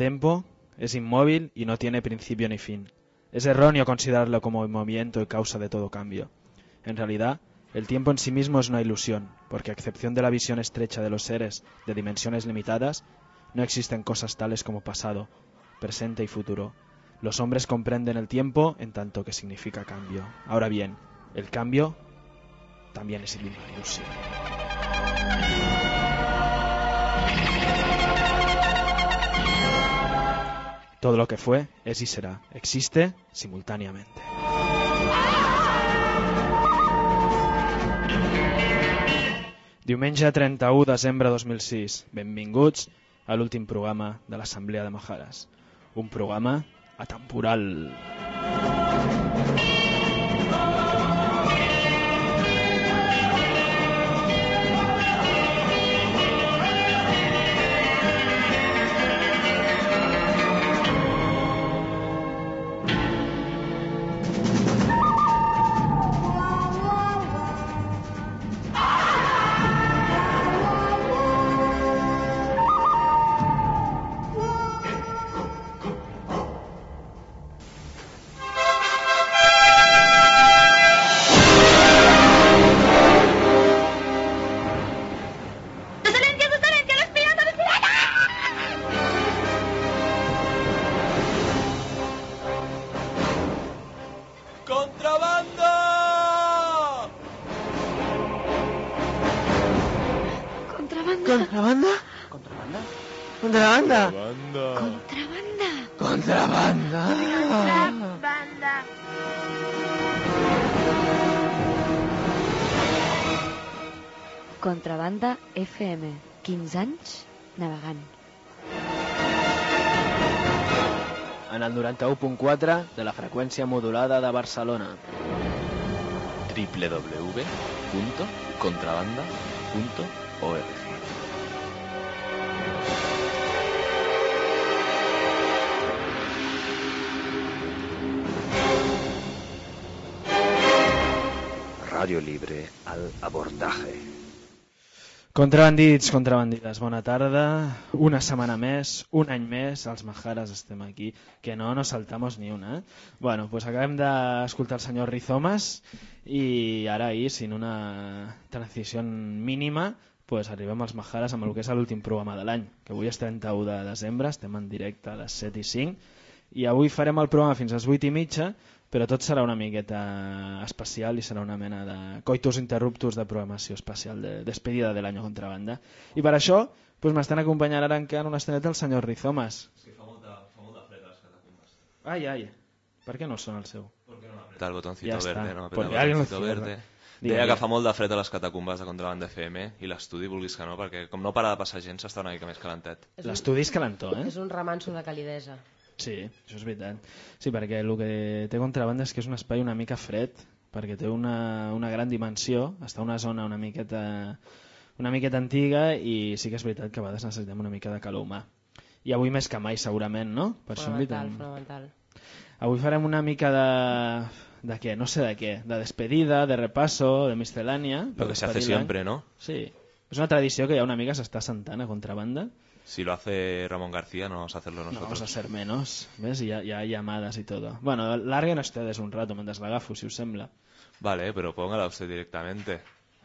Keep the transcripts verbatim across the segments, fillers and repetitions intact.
tiempo es inmóvil y no tiene principio ni fin. Es erróneo considerarlo como movimiento y causa de todo cambio. En realidad, el tiempo en sí mismo es una ilusión, porque a excepción de la visión estrecha de los seres de dimensiones limitadas, no existen cosas tales como pasado, presente y futuro. Los hombres comprenden el tiempo en tanto que significa cambio. Ahora bien, el cambio también es una ilusión. Todo lo que fue, es y será. Existe simultáneamente. Diumenge trenta-u de desembre de dos mil sis. Benvinguts a l'últim programa de l'Assemblea de Majares. Un programa atemporal. Contrabanda F M, quinze anys navegant. En el noranta-u punt quatre de la freqüència modulada de Barcelona. w w w punt contrabanda punt org. Radio Libre al abordaje. Contrabandits, contrabandides, bona tarda. Una setmana més, un any més, els Majares estem aquí, que no nos saltamos ni una. Eh? Bueno, pues acabem d'escoltar el senyor Rizomas i ara ahir, sin una transició mínima, pues arribem als Majares amb el que és l'últim programa de l'any, que avui és trenta-u de desembre, estem en directe a les set i cinc, i avui farem el programa fins a les vuit i mitja, però tot serà una miqueta especial i serà una mena de coitus interruptus de programació especial de despedida de l'any Contrabanda. I per això pues, m'estan acompanyant ara encara una estoneta el senyor Rizomas. Sí, fa molta, fa molta fred a les catacumbes. Ai, ai, per què no sona el seu? Apretar el botoncito ja verde, està. no? Pues Apretar el no botoncito verde. Deia que fa molt de fred a les catacumbes de Contrabanda F M i l'estudi vulguis que no, perquè com no para de passar gent s'està una mica més calentet. L'estudi és calentó, eh? És un remanso de calidesa. Sí, això és veritat. Sí, perquè el que té Contrabanda és que és un espai una mica fred, perquè té una, una gran dimensió, està en una zona una miqueta, una miqueta antiga i sí que és veritat que a vegades necessitem una mica de calor humà. I avui més que mai segurament, no? Per fonamental, això fonamental. Avui farem una mica de... de què? No sé de què. De despedida, de repaso, de miscelània. Lo que se hace siempre, ¿no? Sí. És una tradició que ja una mica s'està sentant a Contrabanda. Si lo hace Ramón García, no vamos a hacerlo nosotros. No vamos a ser menos, ¿ves? Y ya, ya hay llamadas y todo. Bueno, larguen ustedes un rato mientras la agafo, si os sembla. Vale, pero póngala usted directamente.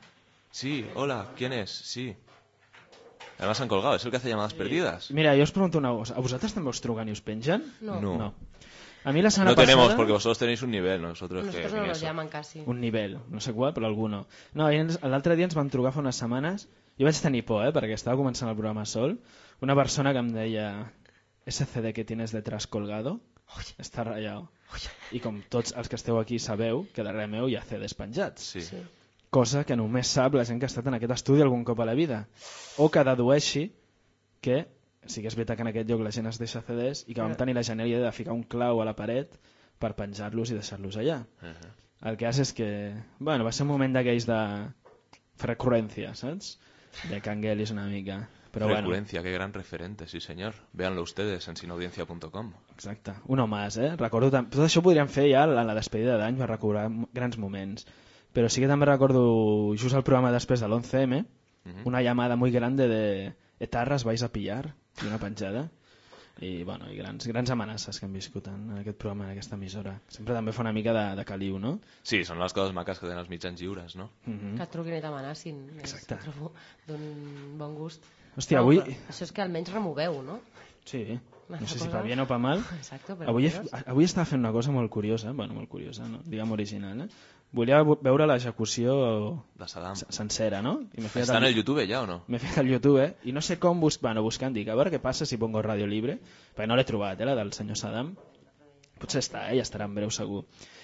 Sí, hola, ¿quién es? Sí. Además han colgado, es el que hace llamadas perdidas. Mira, yo os pregunto una cosa. ¿A vosotros també us trucan y os penjan? No. No. no. A mí la semana no pasada... tenemos, porque vosotros tenéis un nivel, nosotros, nosotros que, no que nos eso. llaman casi. Un nivel, no sé qual, però alguno. No, l'altre dia ens van trucar fa unes setmanes. Jo vaig tenir por, eh, perquè estava començant el programa sol. Una persona que em deia: ese C D que tienes detrás colgado està ratllat. I com tots els que esteu aquí sabeu que darrere meu hi ha C Ds penjats. Sí. Sí. Cosa que només sap la gent que ha estat en aquest estudi algun cop a la vida. O que dedueixi que sí que és veritat que en aquest lloc la gent es deixa C Ds i que vam tenir la genialitat de ficar un clau a la paret per penjar-los i deixar-los allà. Uh-huh. El que hace és que... Bueno, va ser un moment d'aquells de frecuencia, saps? De canguelis una mica. Però Frecuencia, bueno. qué gran referente, sí señor. Véanlo ustedes en sinaudiencia punto com. Exacte, uno más, eh? Recordo tam... Tot això ho podríem fer ja en la despedida d'any per recordar grans moments. Però sí que també recordo just el programa després de l'once eme, uh-huh. una llamada muy grande de etarras vais a pillar, i una penjada. i, bueno, i grans, grans amenaces que hem viscut en aquest programa, en aquesta emissora. Sempre també fa una mica de, de caliu, no? Sí, són les coses maques que tenen els mitjans lliures, no? Mm-hmm. Que et truquin i t'amenacin. Exacte. És, trobo d'un bon gust. Hòstia, No, avui... però Això és que almenys removeu, no? Sí, no Una sé si cosa- pa bien o pa mal. Exacte, però Avui, curiós. avui estava fent una cosa molt curiosa, bueno, molt curiosa, no? Diguem original, eh? Volia vo- veure l'execució De Saddam. se- sencera, no? I m'he ficat Està en al- el YouTube ja o no? M'he ficat al YouTube, eh? I no sé com bus... bueno, buscant, dic, a veure què passa si pongo Radio Libre, perquè no l'he trobat, eh, la del senyor Saddam. Potser està, eh? Ja estarà en breu segur.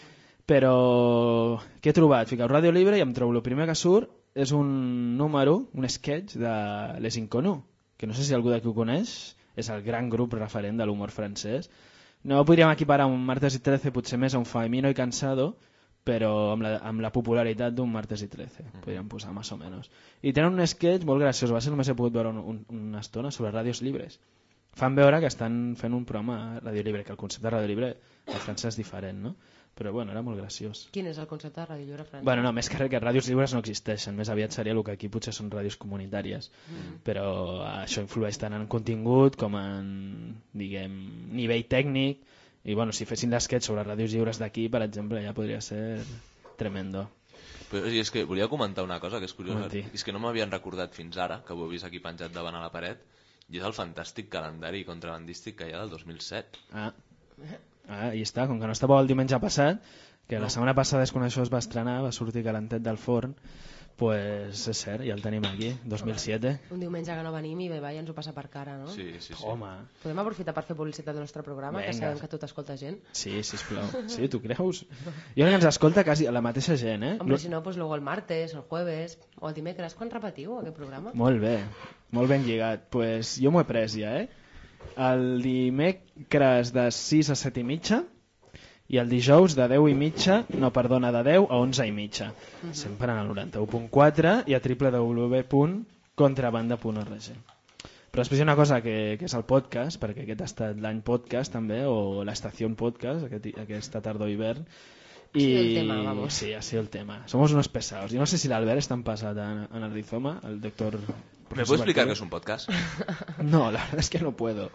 Però què he trobat? Fiqueu Radio Libre i em trobo el primer que surt és un número, un sketch de Les Inconnus, que no sé si algú d'aquí ho coneix, és el gran grup referent de l'humor francès. No podríem equiparar un Martes i trece potser més a un Faemino i Cansado, però amb la, amb la popularitat d'un Martes i trece, podríem posar més o menys. I tenen un sketch molt graciós, va ser només he pogut veure un, un, una estona sobre ràdios llibres. Fan veure que estan fent un programa a Ràdio Libre, que el concepte de Ràdio Libre a França és diferent, no? Però bueno, era molt graciós. Quin és el concepte de Ràdio Lliure Francès? Bueno, no, més que res que ràdios lliures no existeixen, més aviat seria el que aquí potser són ràdios comunitàries, mm. però això influeix tant en contingut com en, diguem, nivell tècnic, i bueno, si fessin l'esquetx sobre ràdios lliures d'aquí, per exemple, ja podria ser tremendo. Però sí, és que volia comentar una cosa que és curiosa. Comenti. És que no m'havien recordat fins ara, que ho he vist aquí penjat davant a la paret, i és el fantàstic calendari contrabandístic que hi ha del dos mil set. Ah, ah i està, com que no estava el diumenge passat, que la setmana passada és quan això es va estrenar, va sortir calentet del forn, pues és cert, ja el tenim aquí, dos mil set. Un diumenge que no venim i va i ens ho passa per cara, no? Sí, sí, sí. Home, Podem aprofitar per fer publicitat del nostre programa, Venga. que sabem que tot escolta gent? sí, sisplau. Sí, tu creus? Jo crec que ens escolta quasi la mateixa gent, eh? Hombre, si no, pues luego el martes, el jueves o el dimecres. Quan repetiu aquest programa? Molt bé, molt ben lligat. Pues jo m'ho he pres ja, eh? El dimecres de sis a set i mitja i el dijous de deu i mitja, no, perdona, de deu a onze i mitja. Uh -huh. Sempre en el noranta-u punt quatre i a w w w punt contrabanda punt org. Però després hi ha una cosa que, que és el podcast, perquè aquest ha estat l'any podcast també, o l'estació podcast, aquest, aquesta tardor hivern. I... Sí, el tema, vamos. Sí, ha sido el tema. Somos unos pesados. Jo no sé si l'Albert està passat en, en el rizoma, el doctor... ¿Me puedes explicar qué es un podcast? No, la verdad es que no puedo.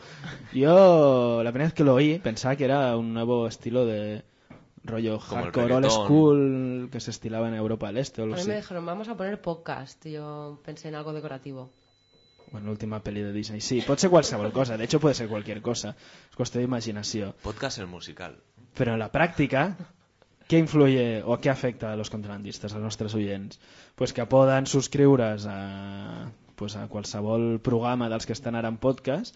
Yo la primera vez que lo oí pensaba que era un nuevo estilo de rollo Como el hardcore old reggaetón. school que se estilaba en Europa del Este o A algo mí así. me dijeron, vamos a poner podcast. Y yo pensé en algo decorativo. Bueno, l'última peli de Disney. Sí, pot ser qualsevol cosa. De hecho, puede ser cualquier cosa. És qüestió d'imaginació. Podcast el musical. Però en la pràctica, què influye o què afecta a los contrabandistes, als nostres oients? Pues que poden subscriure's a, pues a qualsevol programa dels que estan ara en podcast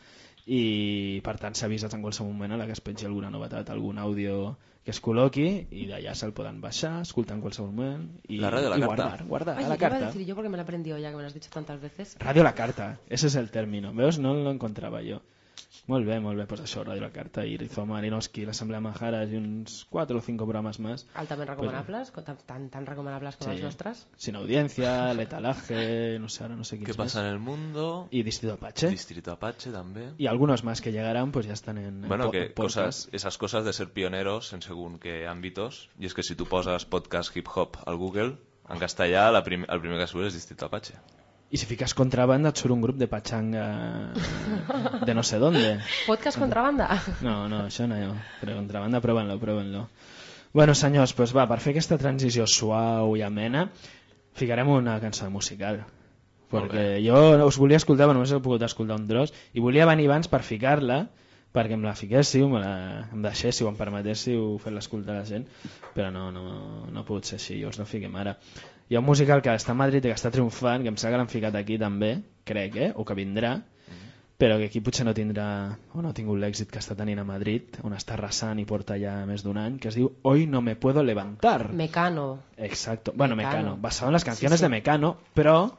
i per tant s'avises en qualsevol moment a la que es pengi alguna novetat, algun àudio que es col·loqui i d'allà se'l poden baixar, escoltar en qualsevol moment i, La radio a la i carta. guardar, guardar Ay, a la ¿qué iba a carta. decir yo porque me lo he aprendido ya, que me lo has dicho tantas veces? Radio a la carta, ese es el término. Veus? No lo encontrava jo. Molt bé, molt bé, pues això, Radio a la Carta i Rizoma, Malinowski, l'Assemblea Majaras i uns quatre o cinco programes más. Altament recomanables, tan, tan, tan recomanables com Sí. els nostres. Sin Audiencia, Letalaje, no sé, ahora no sé ¿Qué quiénes pasa en más. el mundo? Y Distrito Apache. Distrito Apache también. Y algunos más que llegarán, pues ya están en, en Bueno, po- que podcast. cosas, esas cosas de ser pioneros en según qué ámbitos. Y es que si tú posas podcast hip hop al Google, en castellà la prim el primer que surt és Distrito Apache. Y si ficas contrabanda, et surt un grup de pachanga de no sé dónde. Podcast contrabanda? No, no, això no, però contrabanda, prueben-lo, prueben-lo. Bueno, senyors, pues va, per fer aquesta transició suau i amena, ficarem una cançó musical. Molt Perquè jo us volia escoltar, però només he pogut escoltar un tros, i volia venir abans per ficar-la, perquè em la fiquéssiu, me la, em deixéssiu, em permetéssiu fer-la escoltar a la gent, però no, no, no ha pogut ser així, jo us la fiquem ara. Hi ha un musical que està a Madrid i que està triomfant, que em sembla que l'han ficat aquí també, crec, eh? O que vindrà, però que aquí potser no tindrà o no ha tingut l'èxit que està tenint a Madrid, on està arrasant i porta ja més d'un any, que es diu Hoy no me puedo levantar. Mecano. Exacto, bueno, Mecano, Mecano. basado en las canciones Sí, sí. de Mecano, pero,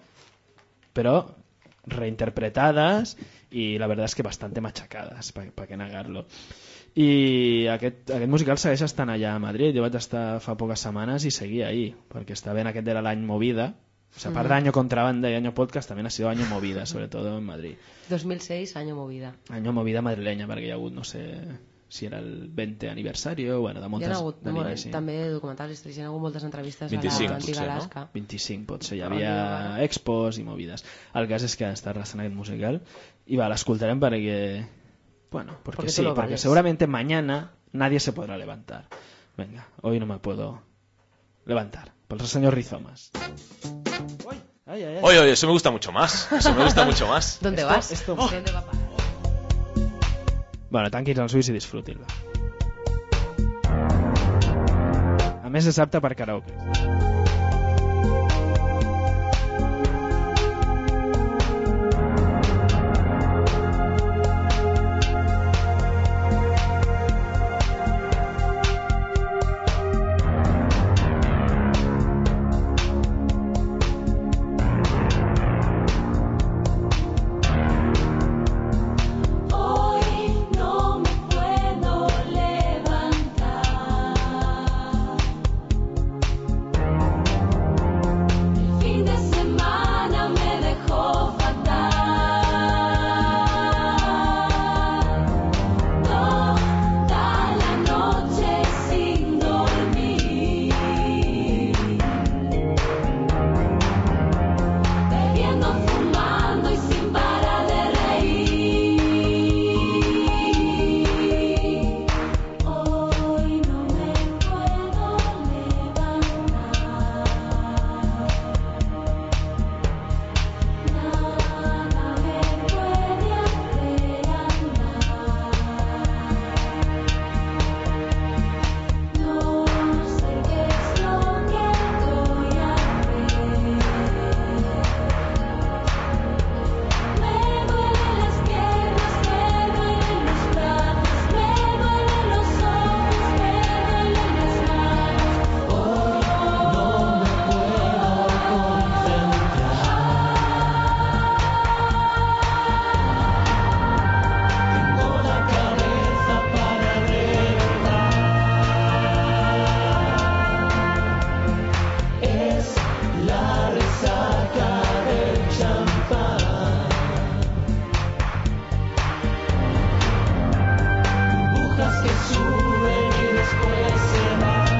pero reinterpretadas y la verdad es que bastante machacadas, para pa què negar-lo. I aquest, aquest musical segueix estant allà a Madrid. Jo vaig estar fa poques setmanes i seguia ahí, perquè està ben aquest era l'any Movida. O sea, aparte de año contrabanda y año podcast, también ha sido año Movida, sobre todo en Madrid. dos mil seis, año movida. Año Movida madrileña, perquè hi ha hagut, no sé si era el veinte aniversario, bueno, de Hi moltes ha hagut d'aniversaris. també documentals històrics, hi ha hagut moltes entrevistes vint-i-cinc, a l'antiga potser, no? Alaska. vint-i-cinc pot ser, hi Ah, havia mira. expos i movides. El cas és que està arrasant aquest musical i va, l'escoltarem perquè Bueno, porque, Porque tú sí, lo porque vales. seguramente mañana nadie se podrá levantar. Venga, hoy no me puedo levantar. Por los señor Rizomas. Uy, ay, ay, ay. Oye, oye, eso me gusta mucho más. Eso me gusta mucho más. ¿Dónde Esto- vas? esto- ¿Dónde va a parar? Bueno, tanquis els ulls i disfrutin-la. A més, és apte per karaoke. Hoy no me puedo levantar. El fin de semana me dejó fatal. Toda la noche sin dormir, bebiendo, fumando y sin parar de reír. Hoy no me puedo levantar. Nada me puede hacer andar. No sé qué es lo que voy a hacer. Me duelen las piernas, me duelen los brazos, me duelen los ojos, me duelen las manos. Hoy no me puedo concentrar. Tengo la cabeza para reventar. Es la resaca del champán. Burbujas que suben y después se van.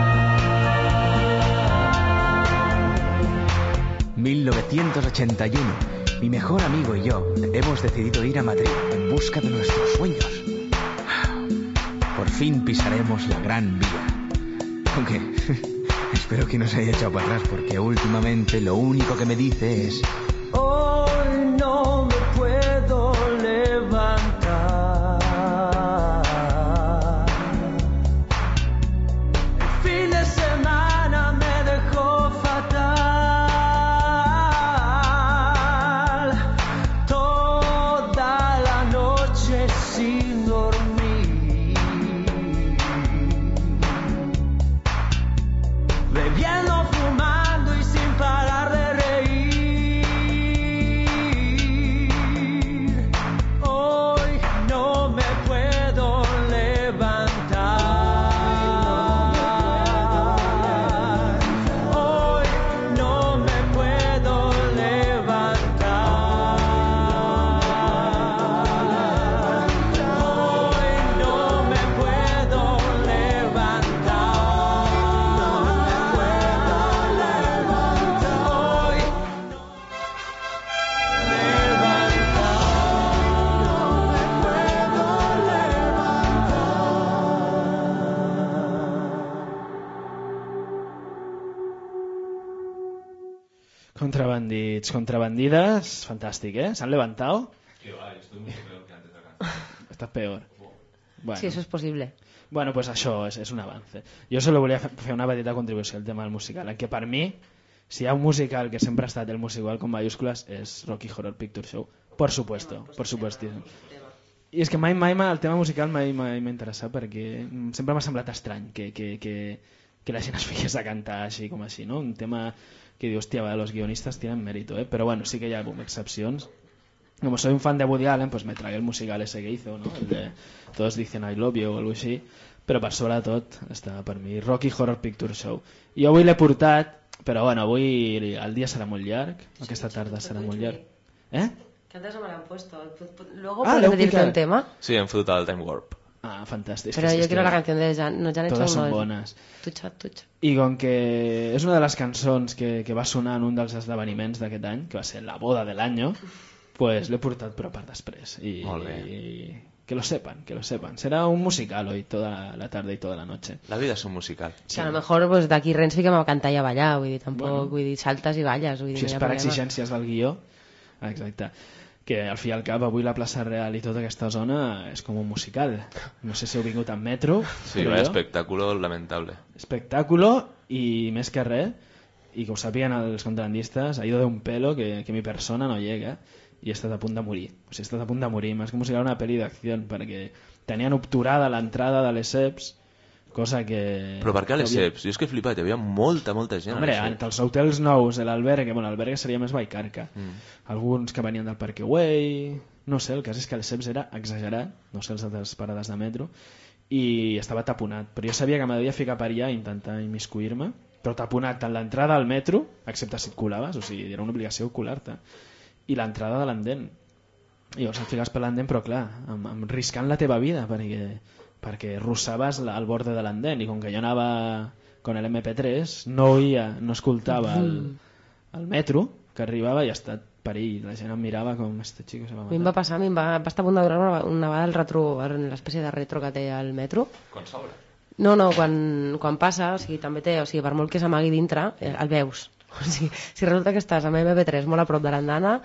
mil novecientos ochenta y uno. Mi mejor amigo y yo hemos decidido ir a Madrid en busca de nuestros sueños. Por fin pisaremos la Gran Vía. Aunque espero que no se haya echado para atrás, porque últimamente lo único que me dice es: hoy no me puedo levantar. El fin de semana me dejó fatal. Toda la noche sin dormir, bebiendo, fumando y sin parar de reír. Hoy no me puedo levantar. Hoy no me puedo levantar. Hoy no me puedo levantar. Contrabandits, contrabandidas, fantàstic, ¿eh? ¿Se han levantado? Que va, estoy mucho peor que antes de la canción. Estás peor. Bueno. Sí, eso es posible. Bueno, pues això és, és un avance. Jo solo volia fer fer una petita contribució al tema del musical, en què per mi, si hi ha un musical que sempre ha estat el musical con mayúscules, és Rocky Horror Picture Show. Por supuesto, por supuestíssim. I és que mai, mai el tema musical mai mai m'ha interessat, perquè sempre m'ha semblat estrany que, que, que, que la gent es fiqués a cantar així com així, no? Un tema que dius, hòstia, va, los guionistas tienen mérito, ¿eh? Pero bueno, sí que hi ha excepcions. Como soy un fan de Woody Allen, pues me tragué el musical ese que hizo, ¿no? El de Todos dicen I love you o algo així, però per sobre de tot està per mi Rocky Horror Picture Show. Jo avui l'he portat, però bueno, avui el dia serà molt llarg, aquesta tarda serà molt llarg. ¿Eh? Que antes no me lo han puesto. Luego Ah, puedes l'heu pedirte picat. un tema. Sí, hem fotut el Time Warp. Ah, fantàstic. Pero És que yo quiero estic- la canción de Jan. No, Jan Totes hecho són uno. bones. Tucha, tucha. I com que és una de les cançons que, que va sonar en un dels esdeveniments d'aquest any, que va ser la boda de l'any, pues l'he portat però per després. I, Molt bé. i, que lo sepan, que lo sepan. Será un musical hoy, toda la tarde y toda la noche. La vida es un musical. Que a lo mejor pues, d'aquí res fiquem a cantar i a ballar, vull dir, tampoc, Bueno. vull dir, saltes i balles, vull dir, Si és no hi ha per problema. exigències del guió, exacte, que al fi i al cap avui la plaça Real i tota aquesta zona és com un musical. No sé si heu vingut en metro, Sí, però vaya jo- espectáculo lamentable. espectáculo i més que res, i que ho sàpiguen els contrabandistes, ha ido de un pelo que, que mi persona no llega i he estat a punt de morir. O sigui, he estat a punt de morir, més que musical una pel·li d'acció, perquè tenien obturada l'entrada de les E P S, cosa que... Però per què a les que havia- E P S? Jo és que he flipat, hi havia molta, molta gent Hombre, a les E P entre els hotels nous, l'albergue, bueno, l'albergue seria més Vallcarca. Mm. Alguns que venien del Parque Güell, no sé, el cas és que el C E P S era exagerat, no sé, les altres parades de metro, i estava taponat. Però jo sabia que m'havia de ficar per allà i intentar immiscuir-me, però taponat tant l'entrada al metro, excepte si et colaves, o sigui, era una obligació colar-te, i l'entrada de l'Andent. I llavors et fiques per l'Andent, però clar, amb, amb riscant la teva vida, perquè, perquè russaves la, al borde de l'Andent, i com que jo anava con el eme pe tres, no oïa, no escoltava el, el metro que arribava i ha estat perill. La gent em mirava com este xico se va A mi em matar. va passar, a mi em va, va estar a punt de durar una, una vegada el retro, l'espècie de retro que té al metro. Quan s'obre. No, no, quan, quan passa, o sigui, també té, o sigui, per molt que s'amagui dintre, eh, el veus. O sigui, si resulta que estàs amb eme pe tres molt a prop de l'andana,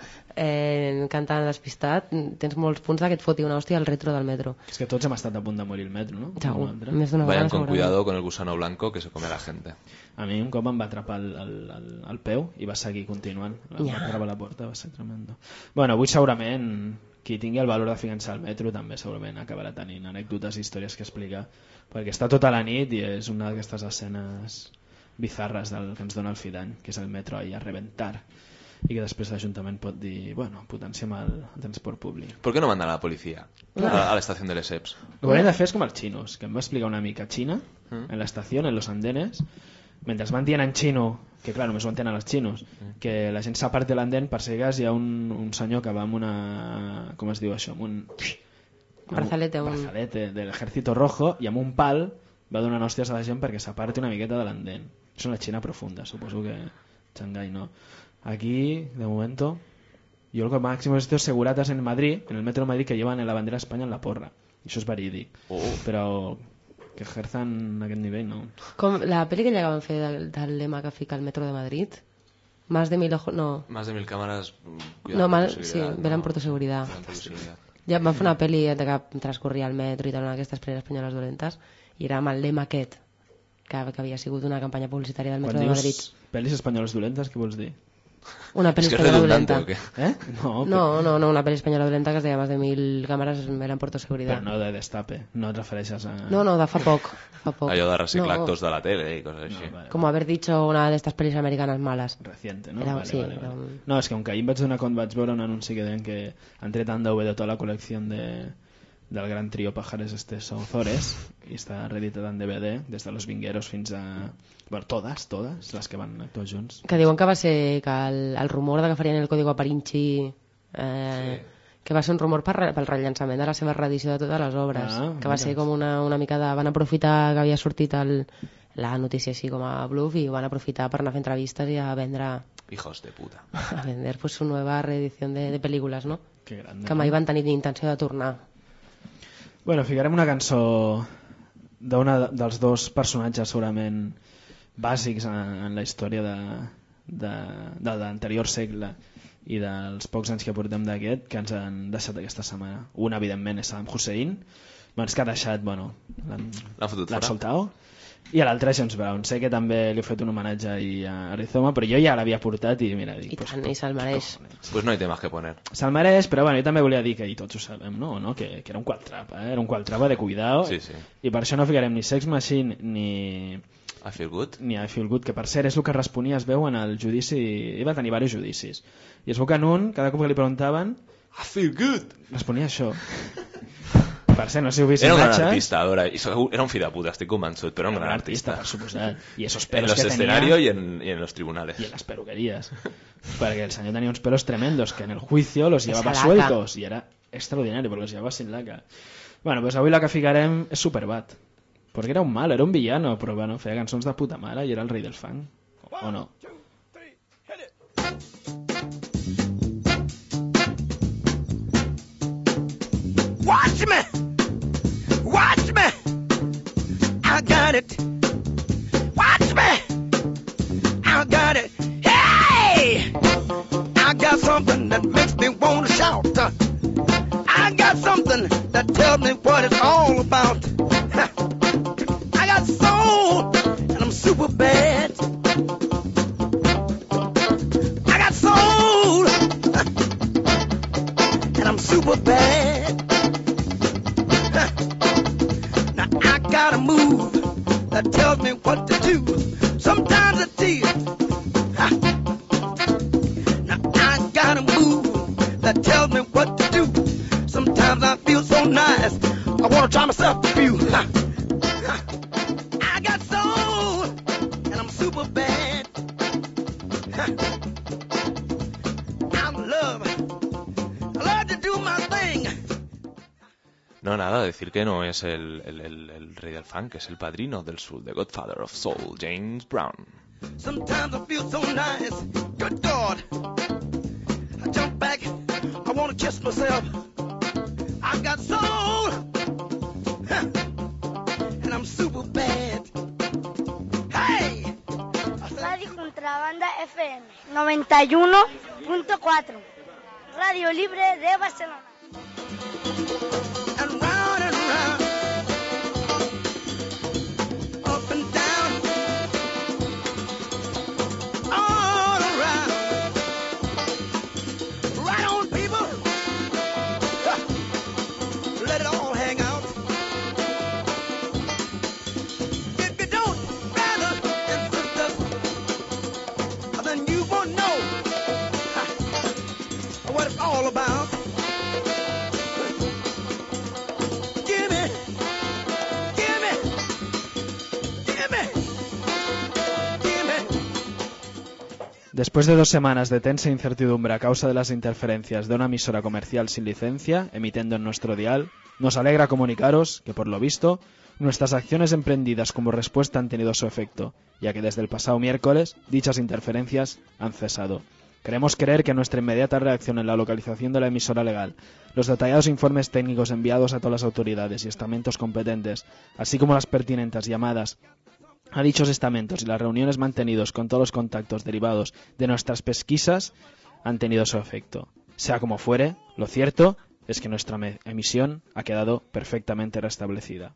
eh, cantant despistat, tens molts punts que et foti una hòstia al retro del metro. És que tots hem estat a punt de morir al metro, no? Segur, Un altre. més d'una Vayan vegada con segurament. cuidado con el gusano blanco que se come a la gente. A mi un cop em va atrapar el, el, el, el peu i va seguir continuant. Em Ja. va atrapar a la porta, va ser tremendo. Bueno, avui segurament qui tingui el valor de ficar-se al metro també segurament acabarà tenint anècdotes i històries que explicar, perquè està tota la nit i és una d'aquestes escenes bizarres del que ens dona el Fidany, que és el metro ahí a reventar, i que després l'Ajuntament pot dir, bueno, potenciem el, el transport públic. ¿Por qué no mandan a la policía a, a la estación de les E P S? El que hauríem de fer és com els xinos, que em va explicar una mica Xina, Mm. en l'estació, en los andenes, mentre es van dient en xino, que clar, només ho entenen els xinos, que la gent s'apart de l'andén, per si cas hi ha un, un senyor que va amb una... com es diu això? Amb un... Brazalete, un un- brazalete de l'Ejército Rojo, i amb un pal va donant hòsties a la gent perquè s'aparti una miqueta de l'andén. És una Xina profunda, suposo que Shanghái no. Aquí, de momento, yo lo que máximo he visto es seguratas en Madrid, en el metro de Madrid, que llevan la bandera de España en la porra. I això és verídic. Oh. Però que ejerzan aquest nivell, no. Com la pel·li que llegaven a fer del, del lema que fica el metro de Madrid, Más de mil ojos, no, Más de mil cámaras. mm, no, cuidado mal, por sí, seguridad, velen no. por tu seguridad. Velan por tu seguridad. Ja van fer una pel·li de que transcorria al metro i tal, una d'aquestes pel·lis espanyoles dolentes, i era amb el lema aquest, que, que havia sigut una campanya publicitària del metro Quan de dius Madrid. pel·lis espanyoles dolentes, què vols dir? Una Es pel·li que es espanyola redundante dolenta. o qué? Eh? No, No, no, no, una pel·li espanyola dolenta que es deia Más de mil cámaras velen por tu però, seguridad. però no de destape, no et refereixes a... No, no, de fa poc. Fa poc. Allò de reciclar No, actos de la tele y cosas así. No, vale, Como haber dicho una de estas pelis americanas malas. reciente, no? Era- vale, sí, vale, era vale. un- No, és que com que ahir em vaig donar compte, vaig veure un anunci que deien que han tret en D V D tota la col·lecció de, del gran trio Pajares Estes Ozores i està reeditat en D V D des de Los Vingueros fins a... Bueno, totes, totes les que van actuar junts. Que diuen que va ser que el, el rumor de que farien el Código Aparinci eh, que va ser un rumor per, re- pel rellançament de la seva reedició de totes les obres, Ah, que va mira. ser com una, una mica de... van aprofitar que havia sortit el, la notícia així com a bluff i ho van aprofitar per anar a fer entrevistes i a vendre Hijos de puta. a vender pues, su nueva reedición de, de pel·lícules, no? Que grande. Que mai van tenir intenció de tornar. Bueno, ficarem una cançó d'un dels dos personatges segurament bàsics en, en la història de, de, de l'anterior segle i dels pocs anys que portem d'aquest que ens han deixat aquesta setmana. Un, evidentment, és Saddam Hussein, bueno, és que ha deixat, bueno, l'han L'han fotut l'han fora. soltado, i a l'altre James Brown. Sé que també li he fet un homenatge ahir a Arizona, però jo ja l'havia portat i mira, dic, I pues, tant, i se'l mereix. Pues no hay temas que poner. se'l mereix, però bueno, jo també volia dir que i tots ho sabem, no? no? Que, que era un qualtrapa, eh? Era un qualtrapa de cuidado, Sí, sí. i per això no ficarem ni Sex Machine ni, I feel good. ni I Feel Good, que per cert és el que responia, es veu en el judici, ell va tenir diversos judicis, i es veu que en un, cada cop que li preguntaven, I feel good. responia això. Per cert, no sé si heu vist Era un gran imatges. artista, Dora. I segur- era un fill de puta, estic convençut, però era un gran artista. per suposat. I esos En pelos los que escenarios tenía, y en, y en los tribunales. y en las peluquerías. Porque el señor tenía unos pelos tremendos que en el juicio los llevaba Esa laca. sueltos y era extraordinario porque los llevaba sin laca. Bueno, pues avui la que ficarem és Superbad. Porque era un malo, era un villano, però bueno, feia cançons de puta mare i era el rei del funk. O no? Watch me, watch me, I got it. Watch me, I got it. Hey, I got something that makes me want to shout. I got something that tells me what it's all about. I got soul, and I'm super bad. I got soul, and I'm super bad. Now I got a move that tells me what to do. Sometimes it's easy. Now I got a move that tells me what to do. Sometimes I feel so nice, I want to try myself a few. I got soul, and I'm super bad. I'm love. I love to do my thing. No, nada, decir que no es el, el, el, el rey del funk, es el padrino del soul, the godfather of soul, James Brown. Sometimes I feel so nice. Good God. I jump back, I want to kiss myself. I got soul, and I'm super bad. Hey! Radio Contrabanda F M noventa y uno punto cuatro, Radio Libre de Barcelona. And round and round, up and down, all around. Right on, people. Let it all hang out. If you don't, brothers and sisters, then you won't know what it's all about. Give me, give me, give me, give me. Después de dos semanas de tensa incertidumbre a causa de las interferencias de una emisora comercial sin licencia, emitiendo en nuestro dial, nos alegra comunicaros que, por lo visto, nuestras acciones emprendidas como respuesta han tenido su efecto, ya que desde el pasado miércoles dichas interferencias han cesado. Queremos creer que nuestra inmediata reacción en la localización de la emisora legal, los detallados informes técnicos enviados a todas las autoridades y estamentos competentes, así como las pertinentes llamadas a dichos estamentos y las reuniones mantenidos con todos los contactos derivados de nuestras pesquisas han tenido su efecto. Sea como fuere, lo cierto es que nuestra me- emisión ha quedado perfectamente restablecida.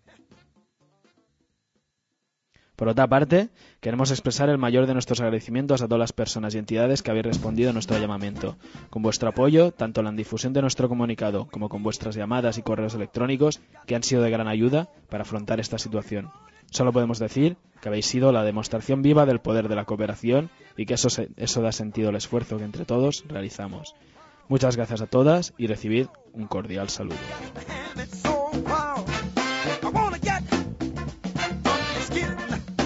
Por otra parte, queremos expresar el mayor de nuestros agradecimientos a todas las personas y entidades que habéis respondido a nuestro llamamiento. Con vuestro apoyo, tanto en la difusión de nuestro comunicado como con vuestras llamadas y correos electrónicos, que han sido de gran ayuda para afrontar esta situación. Solo podemos decir que habéis sido la demostración viva del poder de la cooperación y que eso, se, eso da sentido al esfuerzo que entre todos realizamos. Muchas gracias a todas y recibid un cordial saludo. And it's so wild. I wanna get on your skin.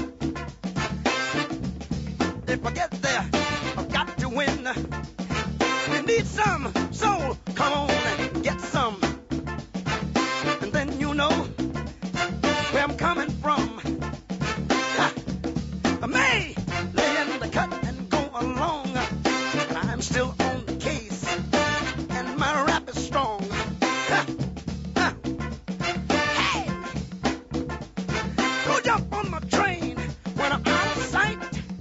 If I get there, I've got to win. You need some soul, come on and get some. And then you know where I'm coming from. Ha! I may lay in the cut and go along, but I'm still on the case, and my rap is strong. Ha! Ha! Hey! Don't jump on my train when I'm out of sight.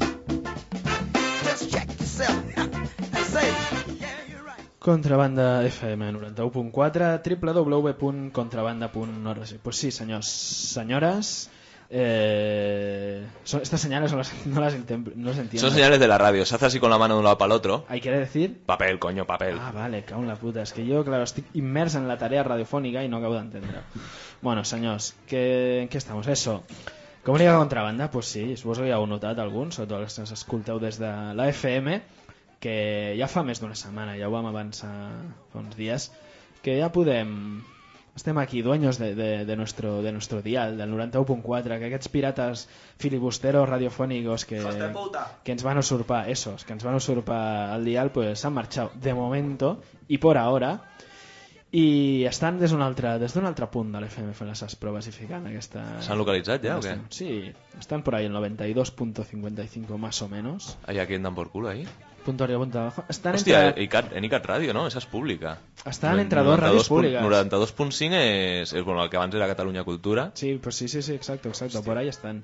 Just check yourself and say, yeah, you're right. Contrabanda F M noranta-u punt quatre, w w w punt contrabanda punt org. Pues sí, senyors, senyores, eh, son, estas señales no las, no las, intem- no las entiendo. Son señales de la radio, se hace así con la mano de un lado para el otro. ¿Hay que decir? Papel, coño, papel. Ah, vale, cago en la puta. És que jo, claro, estic immers en la tarea radiofònica i no acabo d'entendre. Bueno, senyors, què, en què estamos? Eso. Comunica Contrabanda, pues sí, suposo que ja heu notat alguns, sobretot els que ens escolteu des de la F M, que ja fa més d'una setmana, ja ho vam avançar fa uns dies, que ja podem... Estem aquí, dueños de, de, de, nuestro, de nuestro dial, del noranta-u punt quatre, que aquests pirates filibusteros radiofónicos que, que ens van usurpar, esos, que ens van usurpar el dial, pues han marchado de momento y por ahora, i estan des d'un altre, des d'un altre punt de l'F M fent les proves i ficant aquesta... S'han localitzat ja o què? Sí, están por ahí el noventa y dos punto cincuenta y cinco más o menos. ¿Hay aquí andan por culo ahí? punto arriba, punto abajo. Estan Hòstia, entre... Icat, en Icat Ràdio, no? Esa és pública. Estan entre dos ràdios públiques. noranta-dos punt cinc és, és bueno, el que abans era Catalunya Cultura. Sí, pues sí, sí, sí, exacto, exacto, por ahí estan.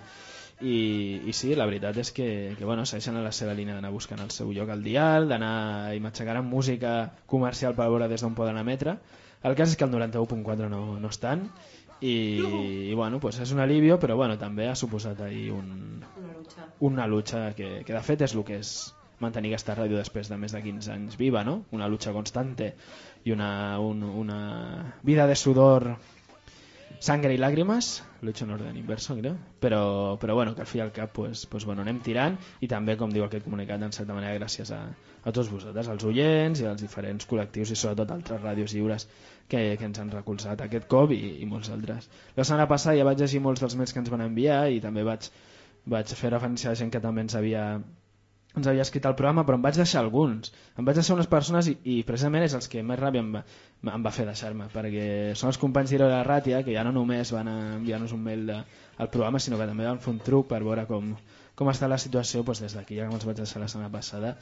I, i sí, la veritat és que, que bueno, segueixen a la seva línia d'anar buscant el seu lloc al dial, d'anar i matxacar amb música comercial per veure des d'on poden emetre. El cas és que el noranta-u punt quatre no, no estan i, i bueno, pues és un alivio, però bueno, també ha suposat ahir un, Una lucha. una lucha que, que de fet és el que és mantenir aquesta ràdio després de més de quinze anys viva, no? Una lucha constante i una, un, una vida de sudor, sangre i làgrimes, lo he hecho en orden inverso, creo, però, però bueno, que al fi i al cap pues, pues, bueno, anem tirant i també, com diu aquest comunicat, en certa manera gràcies a, a tots vosaltres, als oients i als diferents col·lectius i sobretot altres ràdios lliures que, que ens han recolzat aquest cop i, i molts altres. La setmana passada ja vaig llegir molts dels mails que ens van enviar i també vaig, vaig fer referència a gent que també ens havia ens havia escrit el programa, però em vaig deixar alguns. Em vaig deixar unes persones i, i precisament és els que més ràbia em va, em va fer deixar-me, perquè són els companys d'Hiro de la Ràtia, que ja no només van enviar-nos un mail de, al programa, sinó que també van fer un truc per veure com, com està la situació. Pues des d'aquí, ja que els vaig deixar la setmana passada,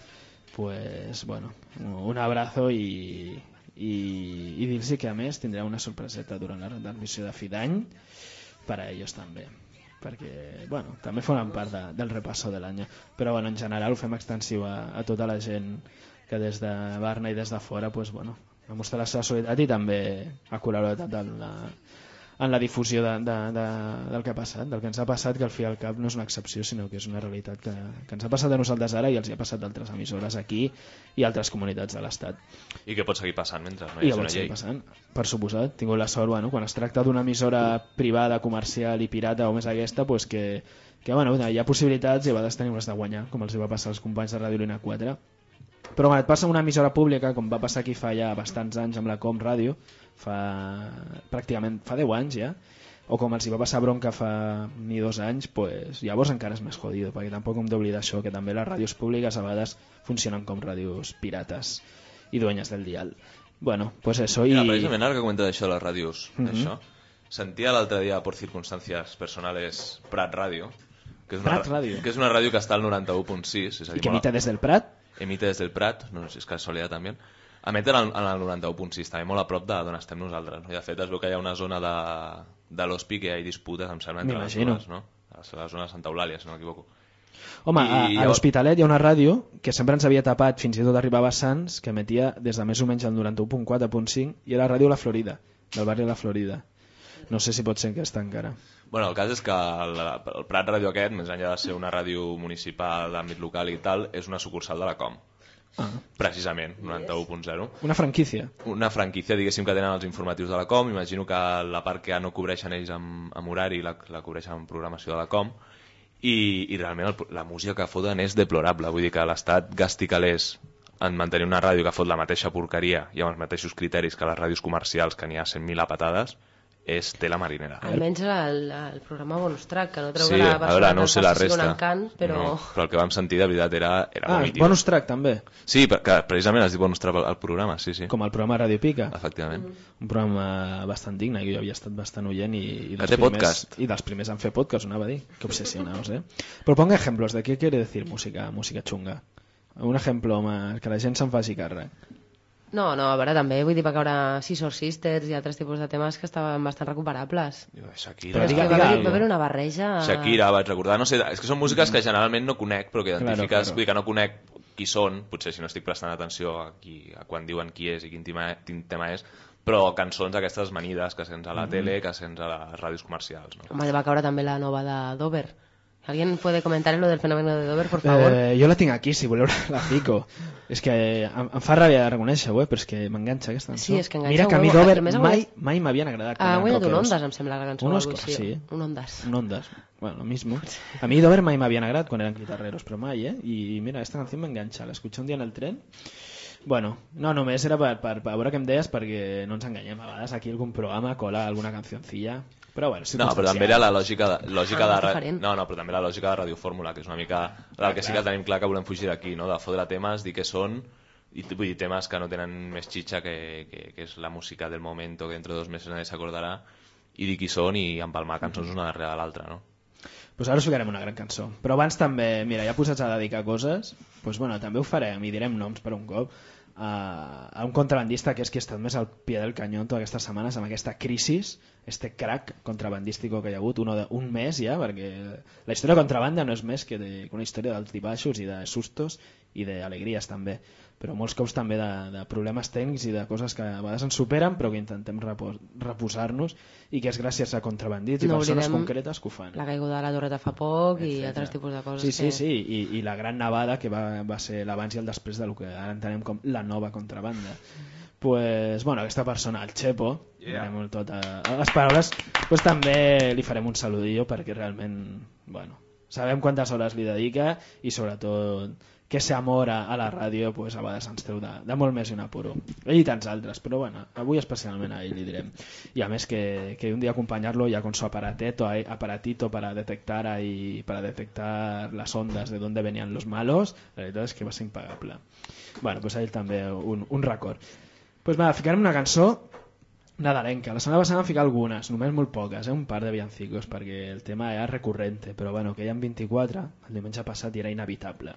pues, bueno, un abrazo i, i, i dir-los que a més tindrà una sorpreseta durant la transmissió de fi d'any per a ells també, perquè bueno, també formen part de, del repasso de l'any, però bueno, en general ho fem extensiu a, a tota la gent que des de Barna i des de fora pues, bueno, ha mostrat la seva solidaritat i també ha col·laborat en la, en la difusió de, de, de, del que ha passat, del que ens ha passat, que al fi i al cap no és una excepció sinó que és una realitat que, que ens ha passat a nosaltres ara i els hi ha passat d'altres emissores aquí i altres comunitats de l'Estat. I que pot seguir passant mentre no I hi que hagi pot una seguir llei. passant, per suposat. Tingut la sort, bueno, quan es tracta d'una emissora privada, comercial i pirata o més aquesta, pues que, que bueno, hi ha possibilitats i a vegades tenim les de guanyar, com els hi va passar als companys de Ràdio Lina quatre. Però quan et passa una emissora pública, com va passar aquí fa ja bastants anys amb la Com Ràdio, fa pràcticament fa deu anys ja, o com els hi va passar Bronca fa ni dos anys, pues, llavors encara és més jodido, perquè tampoc hem d'oblidar això, que també les ràdios públiques a vegades funcionen com ràdios pirates i dueñas del dial. Bueno, pues eso. Mira, i... precisament ara que comentes això de les ràdios, Mhm. això, sentia l'altre dia, per circumstàncies personales, Prat Ràdio, que és una, Prat Ràdio. que és una ràdio que està al noranta-u punt sis, és a I dir, que molt- emite des del Prat? emite des del Prat, no sé si és casualitat també, emeten en el noranta-u punt sis, també molt a prop d'on estem nosaltres. No? I de fet es veu que hi ha una zona de, de l'Hospi que hi ha disputes, em sembla, entre les M'imagino. zones, no? A la zona de Santa Eulàlia, si no m'equivoco. Home, I a, a llavors- l'Hospitalet hi ha una ràdio que sempre ens havia tapat, fins i tot arribava a Sants, que emetia des de més o menys el noranta-u punt quatre punt cinc, i era la ràdio La Florida, del barri de La Florida. No sé si pot ser que està encara. Bueno, el cas és que el, el Prat Ràdio aquest, més enllà de ser una ràdio municipal d'àmbit local i tal, és una sucursal de la Com. Ah. Precisament, noranta-u punt zero. Una franquícia. Una franquícia, diguéssim, que tenen els informatius de la Com. Imagino que la part que ja no cobreixen ells amb, amb horari la, la cobreixen amb programació de la Com. I, i realment el, la música que foten és deplorable. Vull dir que l'Estat gasti calés en mantenir una ràdio que fot la mateixa porqueria i amb els mateixos criteris que les ràdios comercials, que n'hi ha cent mil a patades, és tela marinera. Almenys el, el programa Bonus Track, que no treu Sí, que la a veure, no persona sé la faci un resta. encant, però... No, però el que vam sentir de veritat era, era Ah, vomitiu. bonus track també, Sí, perquè precisament has dit bonus track al, al programa, sí, sí. com el programa Radio Pica. Efectivament. Un programa bastant digne, que jo havia estat bastant oient i, i, Que dels té primers, podcast. i dels primers en fer podcast, ho anava a dir. Que obsesionados, ¿eh? Pero ponga ejemplos de qué quiere decir música, música chunga. Un ejemplo más, que la gent se'n faci càrrec. No, no, a veure, també vull dir, va caure Scissor Sisters i altres tipus de temes que estaven bastant recuperables. Shakira, Però és que va haver, va haver una barreja... Shakira, vaig recordar, no sé, és que són músiques que generalment no conec, però que identifiques, Claro, claro. vull dir que no conec qui són, potser si no estic prestant atenció a, qui, a quan diuen qui és i quin tema, quin tema és, però cançons aquestes manides que sents a la Mhm. tele, que sents a les ràdios comercials. No? Home, va caure també la nova de Dover. ¿Alguien puede comentar lo del fenómeno de Dover, por favor? Eh, jo la tinc aquí, si voleu la fico. És que eh, em, em fa ràbia reconèixer-ho, eh, però és que m'enganxa aquesta cançó. Sí, és que enganxa Mira que a mi un huevo. Dover A més, ha mai, guanyat- mai m'havien agradat. quan Ha eren guanyat un rockeros. Ondas, em sembla, la cançó. Un o Oscar, algo així. sí. Un Ondas. Un Ondas. Bueno, lo mismo. A mí Dover mai m'havien agradat quan eren guitarreros, però mai, eh? I mira, esta canción m'enganxa. L'escuché un dia en el tren. Bueno, no, només era per, per, per veure què em deies, perquè no ens enganyem. A vegades aquí algun programa cola alguna cancioncilla. Però bueno, No, però també era la lògica de, lògica Ah, de, ra- diferent. no, no, però també la lògica de Radio Fórmula, que és una mica el que sí que tenim clar que volem fugir d'aquí, no? De fotre temes, dir què són, i vull dir temes que no tenen més xitxa que, que, que és la música del momento, que dentro de dos mesos nadie s'acordarà, i dir qui són i empalmar cançons una darrere de l'altra, no? Pues ara us ficarem una gran cançó. Però abans també, mira, ja posats a dedicar coses, pues bueno, també ho farem i direm noms per un cop a, a un contrabandista que és qui ha estat més al pie del canyó totes aquestes setmanes amb aquesta crisis, este crack contrabandístico que hi ha hagut, uno de, un mes ja, perquè la història de contrabanda no és més que, de, que una història d'alts i baixos i de sustos i d'alegries també, però molts cops també de, de problemes tècnics i de coses que a vegades ens superen però que intentem repos, reposar-nos i que és gràcies a contrabandits no i persones oblidem concretes que ho fan. La caiguda de la torreta fa poc i Etcètera. altres tipus de coses. Sí, sí, que... sí, I, i la gran nevada que va, va ser l'abans i el després de lo que ara entenem com la nova contrabanda. Pues, bueno, aquesta persona, el Chepo, Yeah. farem tot a, a les paraules, pues també li farem un saludillo perquè realment, bueno, sabem quantes hores li dedica i sobretot que ese amor a, a la ràdio pues, a vegades ens treu de, de molt més i un apuro. Ell i tants altres, però bueno, avui especialment a ell li direm. I a més que, que un dia acompañarlo ya con su aparateto, aparatito para detectar ahí, para detectar las ondas de dónde venían los malos, la veritat és que va ser impagable. Bueno, pues a ell també un, un record. Pues va, ficarem una cançó nadalenca. La setmana passada vam ficar algunes, només molt poques, eh? Un par de villancicos, perquè el tema era recurrente, però bueno, que hi ha vint-i-quatre, el diumenge passat i era inevitable.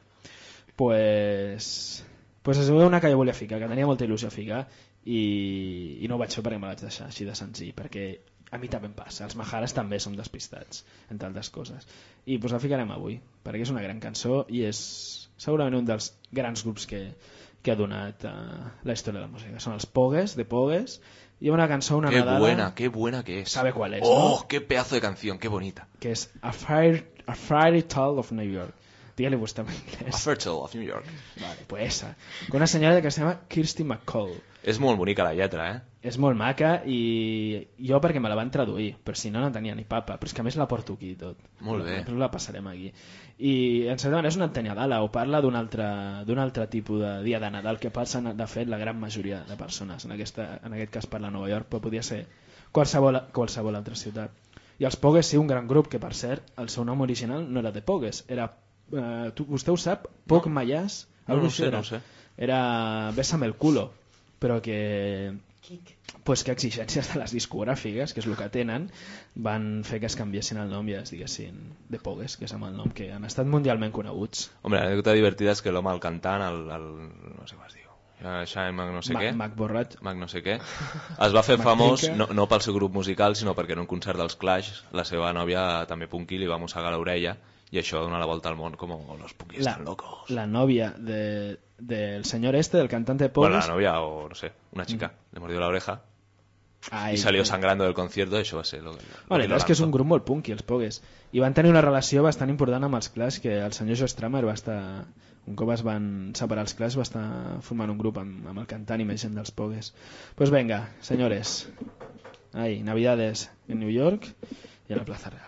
Pues, pues es veu una que jo volia ficar, que tenia molta il·lusió a ficar, i, i no ho vaig fer perquè me la vaig deixar així de senzill, perquè a mi també em passa, els majares també som despistats, entre altres coses. I pues la ficarem avui, perquè és una gran cançó i és segurament un dels grans grups que, que ha donat uh, la història de la música. Són els Pogues, de Pogues, y una canción, una qué nadala. buena, qué buena que es. ¿Sabe cuál es? Oh, ¿no? qué pedazo de canción, qué bonita. Que es A Fairy, a Fairy Tale of New York. Dígale usted en inglés. A Fairy Tale of New York. Vale, pues esa. Con una senyora que se llama Kirsty McCall. És molt bonica la lletra, eh? És molt maca i jo perquè me la van traduir, però si no no tenia ni papa, però és que a més la porto aquí i tot. Molt bé. Després la passarem aquí. I en certa manera és una anteniadala o parla d'un altre, d'un altre tipus de dia de Nadal que passa de fet la gran majoria de persones. En, aquesta, en aquest cas parla a Nova York, però podia ser qualsevol, qualsevol altra ciutat. I els Pogues sí, un gran grup que per cert el seu nom original no era de Pogues, era, eh, tu, vostè ho sap, Poc no. Mayàs, no, no, sé, era, no sé. Era Bésame el culo, però que pues que exigències de les discogràfiques, que és el que tenen, van fer que es canviessin el nom i es diguessin de Pogues, que és amb el nom que han estat mundialment coneguts. Hombre, l'anècdota divertida és que l'home, el cantant, el, el, no sé com es diu, Shine Mac no sé Mac, què, Mac Borrat, Mac no sé què, es va fer famós no, no pel seu grup musical, sinó perquè en un concert dels Clash la seva nòvia també punky li va mossegar l'orella i això dona la volta al món com los punkis tan locos. La nòvia de, del senyor este, del cantante de Pogues... Bueno, la novia o no sé, una chica, mm. le mordió la oreja Ai, i salió sangrando del concierto, això va ser lo, lo bueno, que lo és que és un grup molt punky, els Pogues, i van tenir una relació bastant important amb els Clash, que el senyor Joe Strummer va estar, un cop es van separar els Clash, va estar formant un grup amb, amb el cantant i més gent dels Pogues. Pues venga, señores, ahí, Navidades en New York y en la Plaza Real.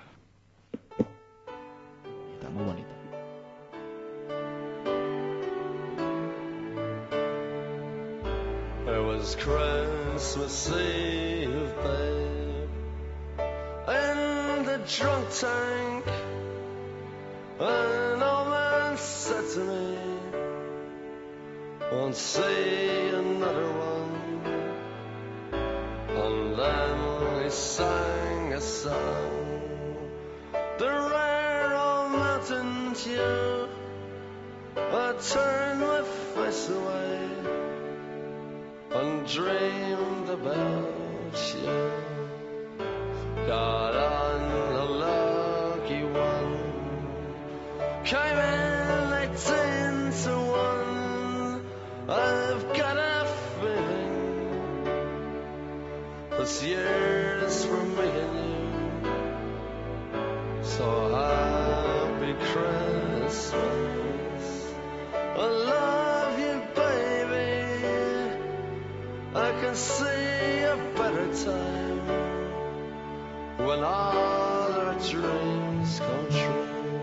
Está muy bonito. It was Christmas Eve, babe, in the drunk tank. An old man said to me, won't see another one. And then he sang a song, the rare old mountain tune. I turned my face away and dreamed about you. Got on a lucky one, came in eighteen to one. I've got a feeling this year's for me and you. So happy Christmas, I love you, baby. I can see a better time when all our dreams come true.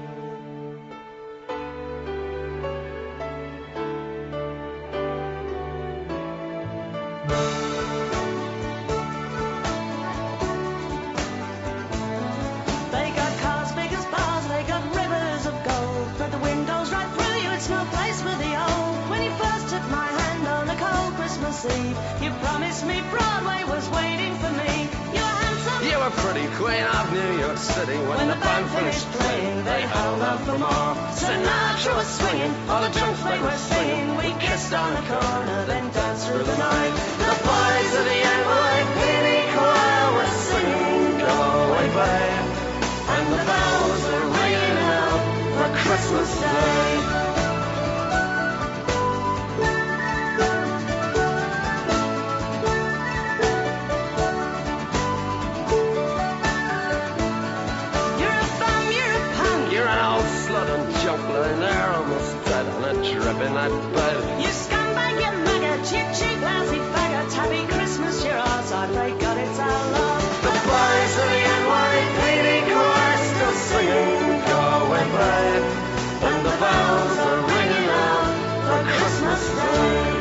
They got cars big as bars, they got rivers of gold. Thread the windows right through you, it's no place for the old. When you first took my hand on a cold Christmas Eve, you promised me Broadway was waiting for me. You were handsome You were pretty queen of New York City. When the band finished playing, they held out for more. Sinatra was swinging, all the drums they were singing. We kissed on the corner, then danced through the night. The boys of the N Y P D choir were singing, Go Away Babe. And the bells were ringing out for Christmas Day. Lying there almost dead on a dripping that bed. You scumbag, you maggot, you cheap, lousy faggot. Happy Christmas, you're ours, I pray God it's our love. The boys of the N Y P D choir still singing, Go Away Babe. And the bells are ringing out for Christmas Day.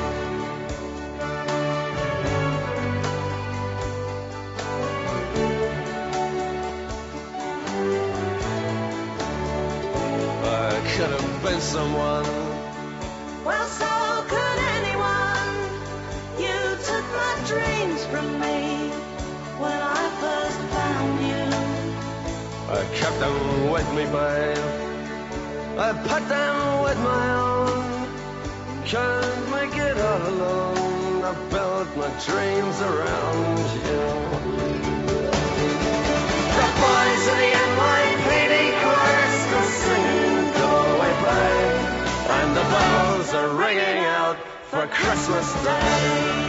Could have been someone. Well, so could anyone. You took my dreams from me when I first found you. I kept them with me, babe. I put them with my own. Can't make it all alone. I built my dreams around you. The boys of the N Y P D chorus still singing, and the bells are ringing out for Christmas Day.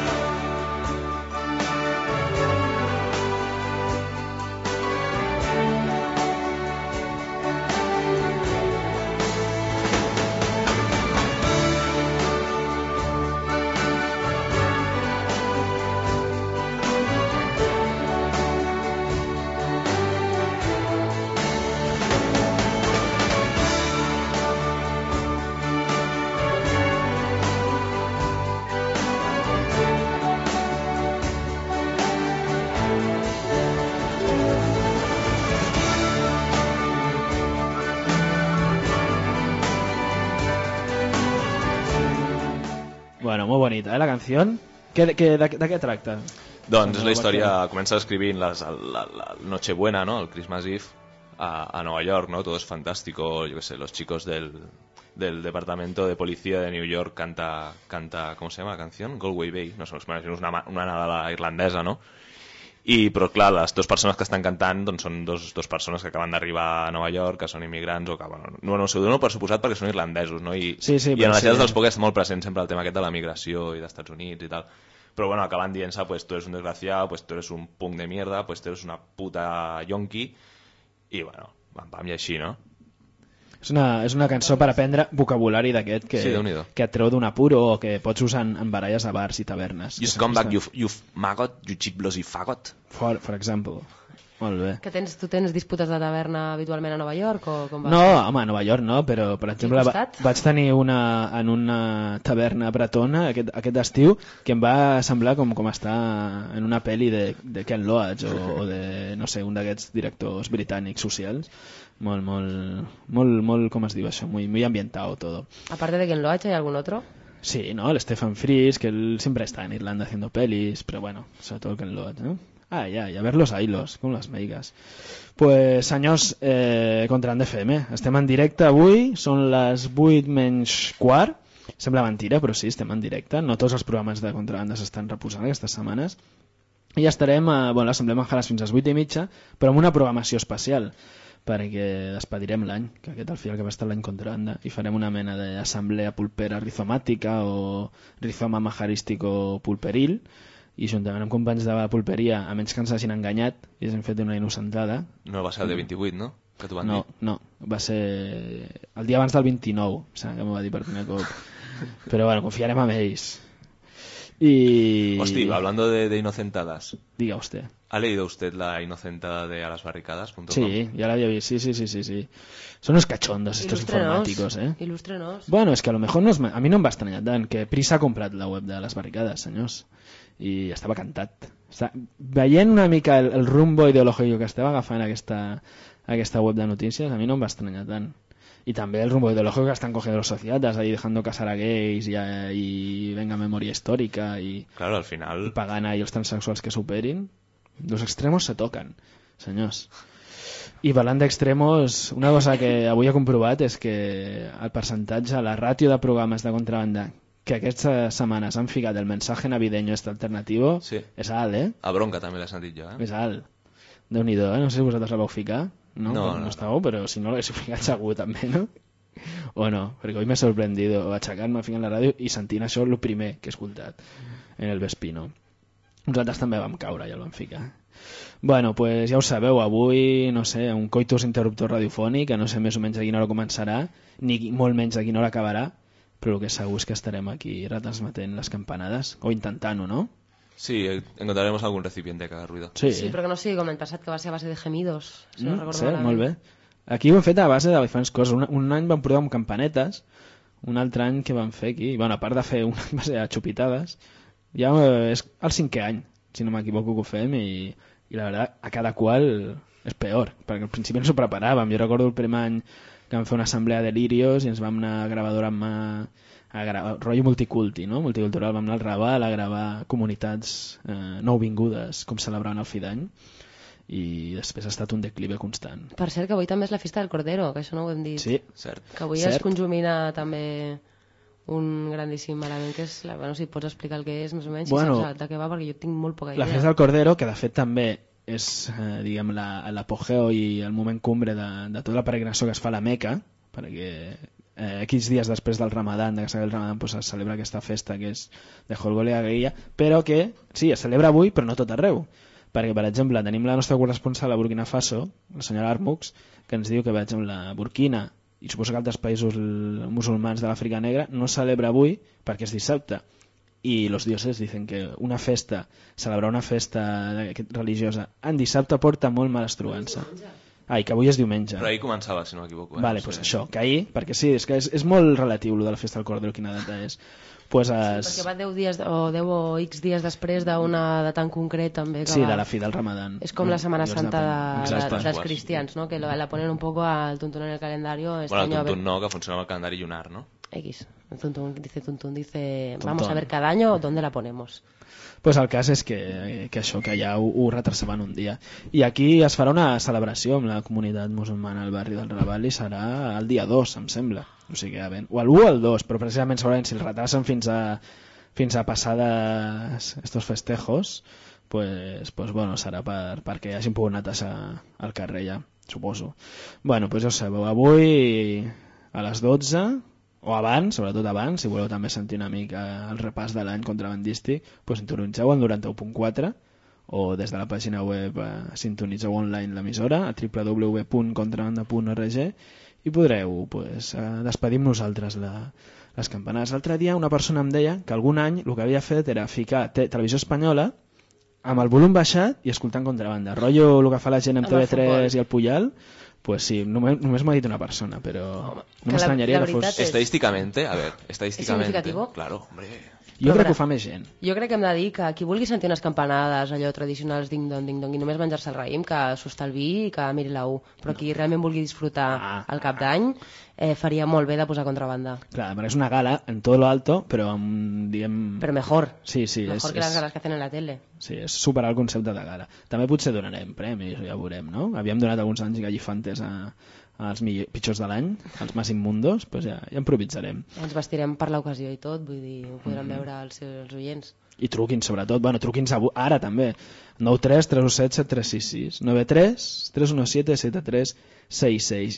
Bueno, muy bonita, ¿eh? La canción. ¿Qué, qué, de, ¿De qué tracta? Doncs és la història, comença escrivint les, la, la Nochebuena, ¿no? El Christmas Eve a, a Nueva York, ¿no? Todo es fantástico, yo qué sé, los chicos del, del departamento de policía de New York canta, canta ¿cómo se llama la canción? Galway Bay, no sé, és una, una nadala irlandesa, no? I, però clar, les dues persones que estan cantant doncs, són dos, dos persones que acaben d'arribar a Nova York, que són immigrants o que, bueno, no, no sé, ho dono per suposat perquè són irlandesos, no? I, sí, sí, i en les sí. lletres dels poques està molt present sempre el tema aquest de la migració i d'Estats Units i tal, però bueno, acaban dient-se, pues tú eres un desgraciado, pues tú eres un punk de mierda, pues tú eres una puta yonqui, i bueno, pam, pam, i així, no? És una, és una cançó per aprendre vocabulari d'aquest que, sí, que et treu d'un apuro o que pots usar en, en baralles a bars i tavernes. You scumbag, you, you maggot, you cheap bloody faggot. For, for example. Molt bé. Que tens, tu tens disputes de taverna habitualment a Nova York o com va? No, home, a Nova York no, però per exemple va, vaig tenir una en una taverna bretona aquest, aquest estiu que em va semblar com, com estar en una pel·li de, de Ken Loach o, o de, no sé, un d'aquests directors britànics socials. Molt, molt, molt, molt, com es diu això? Muy, muy ambientado todo. Aparte de Ken Loach, ¿hay algún otro? Sí, ¿no? El Stephen Frears, que él siempre está en Irlanda haciendo pelis, pero bueno, sobre todo el Ken Loach, ¿no? Ah, ja, i a ver los hilos, com les meigues. Pues, senyors, eh, Contrabanda F M, estem en directe avui, són les vuit menys quart, sembla mentira, però sí, estem en directe, no tots els programes de Contrabanda s'estan reposant aquestes setmanes, i estarem a bueno, l'Assemblea Manjares fins a les vuit i mitja, però amb una programació especial, perquè despedirem l'any, que aquest al final que va estar l'any Contrabanda, i farem una mena d'assemblea pulpera rizomàtica o rizoma majarístico pulperil, i juntament amb companys de la pulperia, a menys que ens hagin enganyat i ens hem fet una innocentada. No va ser el de vint-i-vuit, no? Que t'ho van no, dir. no, va ser el dia abans del vint-i-nou, que m'ho va dir per primer cop. Però bueno, confiarem en ells. Y... Hosti, hablando de, de inocentadas. Diga usted. ¿Ha leído usted la inocentada de alasbarricadas punto com? Sí, ya la había visto. Sí, sí, sí, sí, sí. Son unos cachondos estos informáticos, ¿eh? Ilústrenos. Bueno, es que a lo mejor no es... a mi no em va estranyar tant que Prisa ha comprat la web de les barricades, senyors. I estava cantat. Està... Veient una mica el, el rumbo ideològic que estava agafant aquesta, aquesta web de notícies, a mi no em va estranyar tant. Y también el rumbo ideológico que están cogiendo los sociatas ahí dejando casar a gays y, a, y venga memoria histórica y, claro, al final... y pagana y los transexuals que superin. Los extremos se toquen, senyors. I parlant d'extremos, una cosa que avui he comprovat és que el percentatge, la ràtio de programes de contrabanda que aquestes setmanes han ficat el mensaje navideño este alternativo Sí. és alt, eh? A bronca també l'he sentit jo, eh? És alt. Déu-n'hi-do, eh? No sé si vosaltres la vau ficar. No, No, no, no. no estàveu, però si no l'haguéssiu ficat segur també, no? O no, perquè avui m'he sorprendido aixecant-me, ficant la ràdio i sentint això el primer que he escoltat en el Vespino. Nosaltres també vam caure i el vam ficar. Bueno, pues ja ho sabeu, avui, no sé, un coitus interruptor radiofònic, que no sé més o menys a quina hora començarà, ni molt menys a quina hora acabarà, però el que segur és que estarem aquí retransmetent les campanades, o intentant-ho, no? Sí, encontraremos algún recipiente que haga ruido. Sí, Sí, però que no sigui com l'any passat, que va ser a base de gemidos. Si no Mm, recordo cert, malament. molt bé. Aquí ho hem fet a base de diferents coses. Un, un any vam provar amb campanetes, un altre any que vam fer aquí, bueno, a part de fer un any va ser a xupitades, ja eh, és el cinquè any, si no m'equivoco que ho fem, i, i la veritat, a cada qual és peor, perquè al principi no s'ho preparàvem. Jo recordo el primer any que vam fer una assemblea de lirios i ens vam anar a gravadora amb mà, a gravar, rotllo multiculti, no? Multicultural, vam anar al Raval a gravar comunitats eh, nouvingudes, com celebraven el fi d'any, i després ha estat un declive constant. Per cert, que avui també és la festa del Cordero, que això no ho hem dit. Sí, cert. Que avui Cert. es conjumina també un grandíssim element, que és, la, bueno, si pots explicar el que és, més o menys, Bueno, si saps de què va, perquè jo tinc molt poca idea. la festa del Cordero, que de fet també és eh, diguem, la- l'apogeo i el moment cumbre de, de tota la peregrinació que es fa a la Meca, perquè eh, X dies després del Ramadan, de que s'acabi el Ramadan, pues, es celebra aquesta festa que és de Holgol i Aguilla, però que, sí, es celebra avui, però no tot arreu. Perquè, per exemple, tenim la nostra corresponsal a Burkina Faso, la senyora Armux, que ens diu que, per exemple, la Burkina, i suposo que altres països l- musulmans de l'Àfrica Negra, no celebra avui perquè és dissabte. Y los dioses dicen que una festa, celebrar una festa religiosa en dissabte porta molt mala estruança. Ah, i que avui és diumenge. Però ahir començava, si no m'equivoco. Eh? Vale, No pues sé. això, que ahir, perquè sí, és que és, és molt relatiu lo de la festa del Cordero, quina data és. Pues es... Perquè va deu dies o deu o X dies després d'una data tan concret també. Que Sí, va... de la fi del Ramadán. És com la Setmana Dios Santa depèn. de, Exacte. de, dels cristians, ¿no? Que lo- la ponen un poco al tuntún en el calendario. Este Bueno, el año a ver- tuntún no, que funciona amb el calendari lunar, no? X. El tuntún dice tuntún, dice Tuntún. vamos a ver cada año dónde la ponemos. Pues el cas és que, que això, que allà ho, ho retarsaven un dia. I aquí es farà una celebració amb la comunitat musulmana al barri del Raval i serà el dia dos, em sembla. O sigui, ja ben... o el u o el dos, però precisament segurament si el retarsen fins a, fins a passades estos festejos, pues, pues bueno, serà per, perquè hagin pogut netejar al carrer ja, suposo. Bueno, pues ja ho sabeu, avui a les dotze, o abans, sobretot abans, si voleu també sentir una mica el repàs de l'any contrabandístic, pues sintonitzeu el noranta-u punt quatre o des de la pàgina web eh, sintonitzeu online l'emissora a w w w punt contrabanda punt org i podreu pues, eh, despedir amb nosaltres la, les campanades. L'altre dia una persona em deia que algun any el que havia fet era ficar te televisió espanyola amb el volum baixat i escoltant contrabanda. Rotllo el que fa la gent amb Amb el T V tres futbol. i el Puyal. Pues sí, només, només m'ho ha dit una persona, però no m'estranyaria que, la fos... veritat és- Estadísticamente, a ver, estadísticamente... significativo? Claro, hombre... Jo crec que ho fa més gent. Jo crec que hem de dir que qui vulgui sentir unes campanades allò tradicionals ding-dong, ding-dong i només menjar-se el raïm, que s'ho estalviï i que miri la U. Però qui realment vulgui disfrutar Ah. el cap d'any eh, faria molt bé de posar contrabanda. Clar, perquè és una gala en tot lo alto, però amb, diguem... Però mejor. Sí, sí, Mejor és, que les és, galas que hacen en la tele. sí, és superar el concepte de gala. També potser donarem premis, ja ho veurem, no? Havíem donat alguns anys gallifantes a, als millor, pitjors de l'any, als més immundos, pues ja, ja improvisarem. Ens vestirem per l'ocasió i tot, vull dir, ho podran Mhm. veure els seus oients. I truquin, sobretot. Bueno, truquin ara també. nou tres tres u set set tres sis sis nou tres tres u set set tres sis sis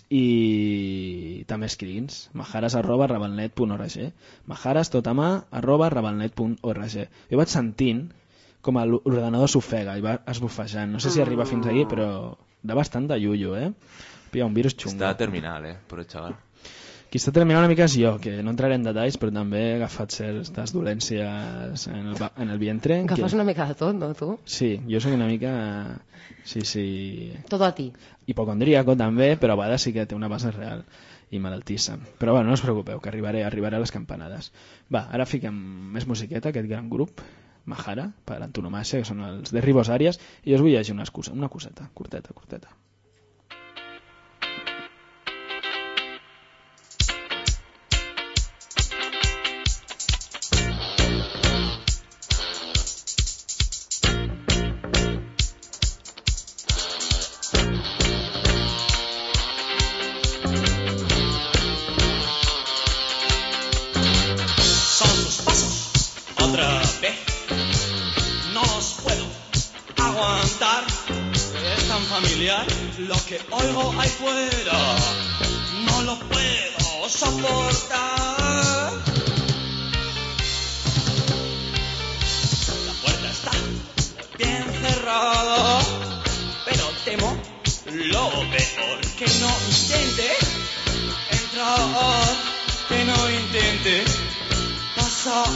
i també escriguins majares arroba rabalnet punt org majares tot a mà arroba rabalnet punt org. Jo vaig sentint com l'ordenador s'ofega i va esbufejant. No sé si arriba fins aquí, però de bastant de llullo, eh? Pia, un virus xungo. Està terminal, eh, por el chaval. Qui està terminant una mica és jo, que no entraré en detalls, però també he agafat certes dolències en el, va- en el vientre. Agafes que... una mica de tot, no, tu? Sí, jo soc una mica... Sí, sí... Tot a ti. Hipocondríaco també, però a vegades sí que té una base real i malaltissa. Però bueno, no us preocupeu, que arribaré, arribaré a les campanades. Va, ara fiquem més musiqueta, aquest gran grup, Mahara, per antonomàcia, que són els de Ribos Àries, i us vull llegir una, excusa, una coseta, curteta, curteta. familiar, lo que oigo ahí fuera no lo puedo soportar. La puerta está bien cerrada, pero temo lo peor, que no intente entrar, que no intente pasar.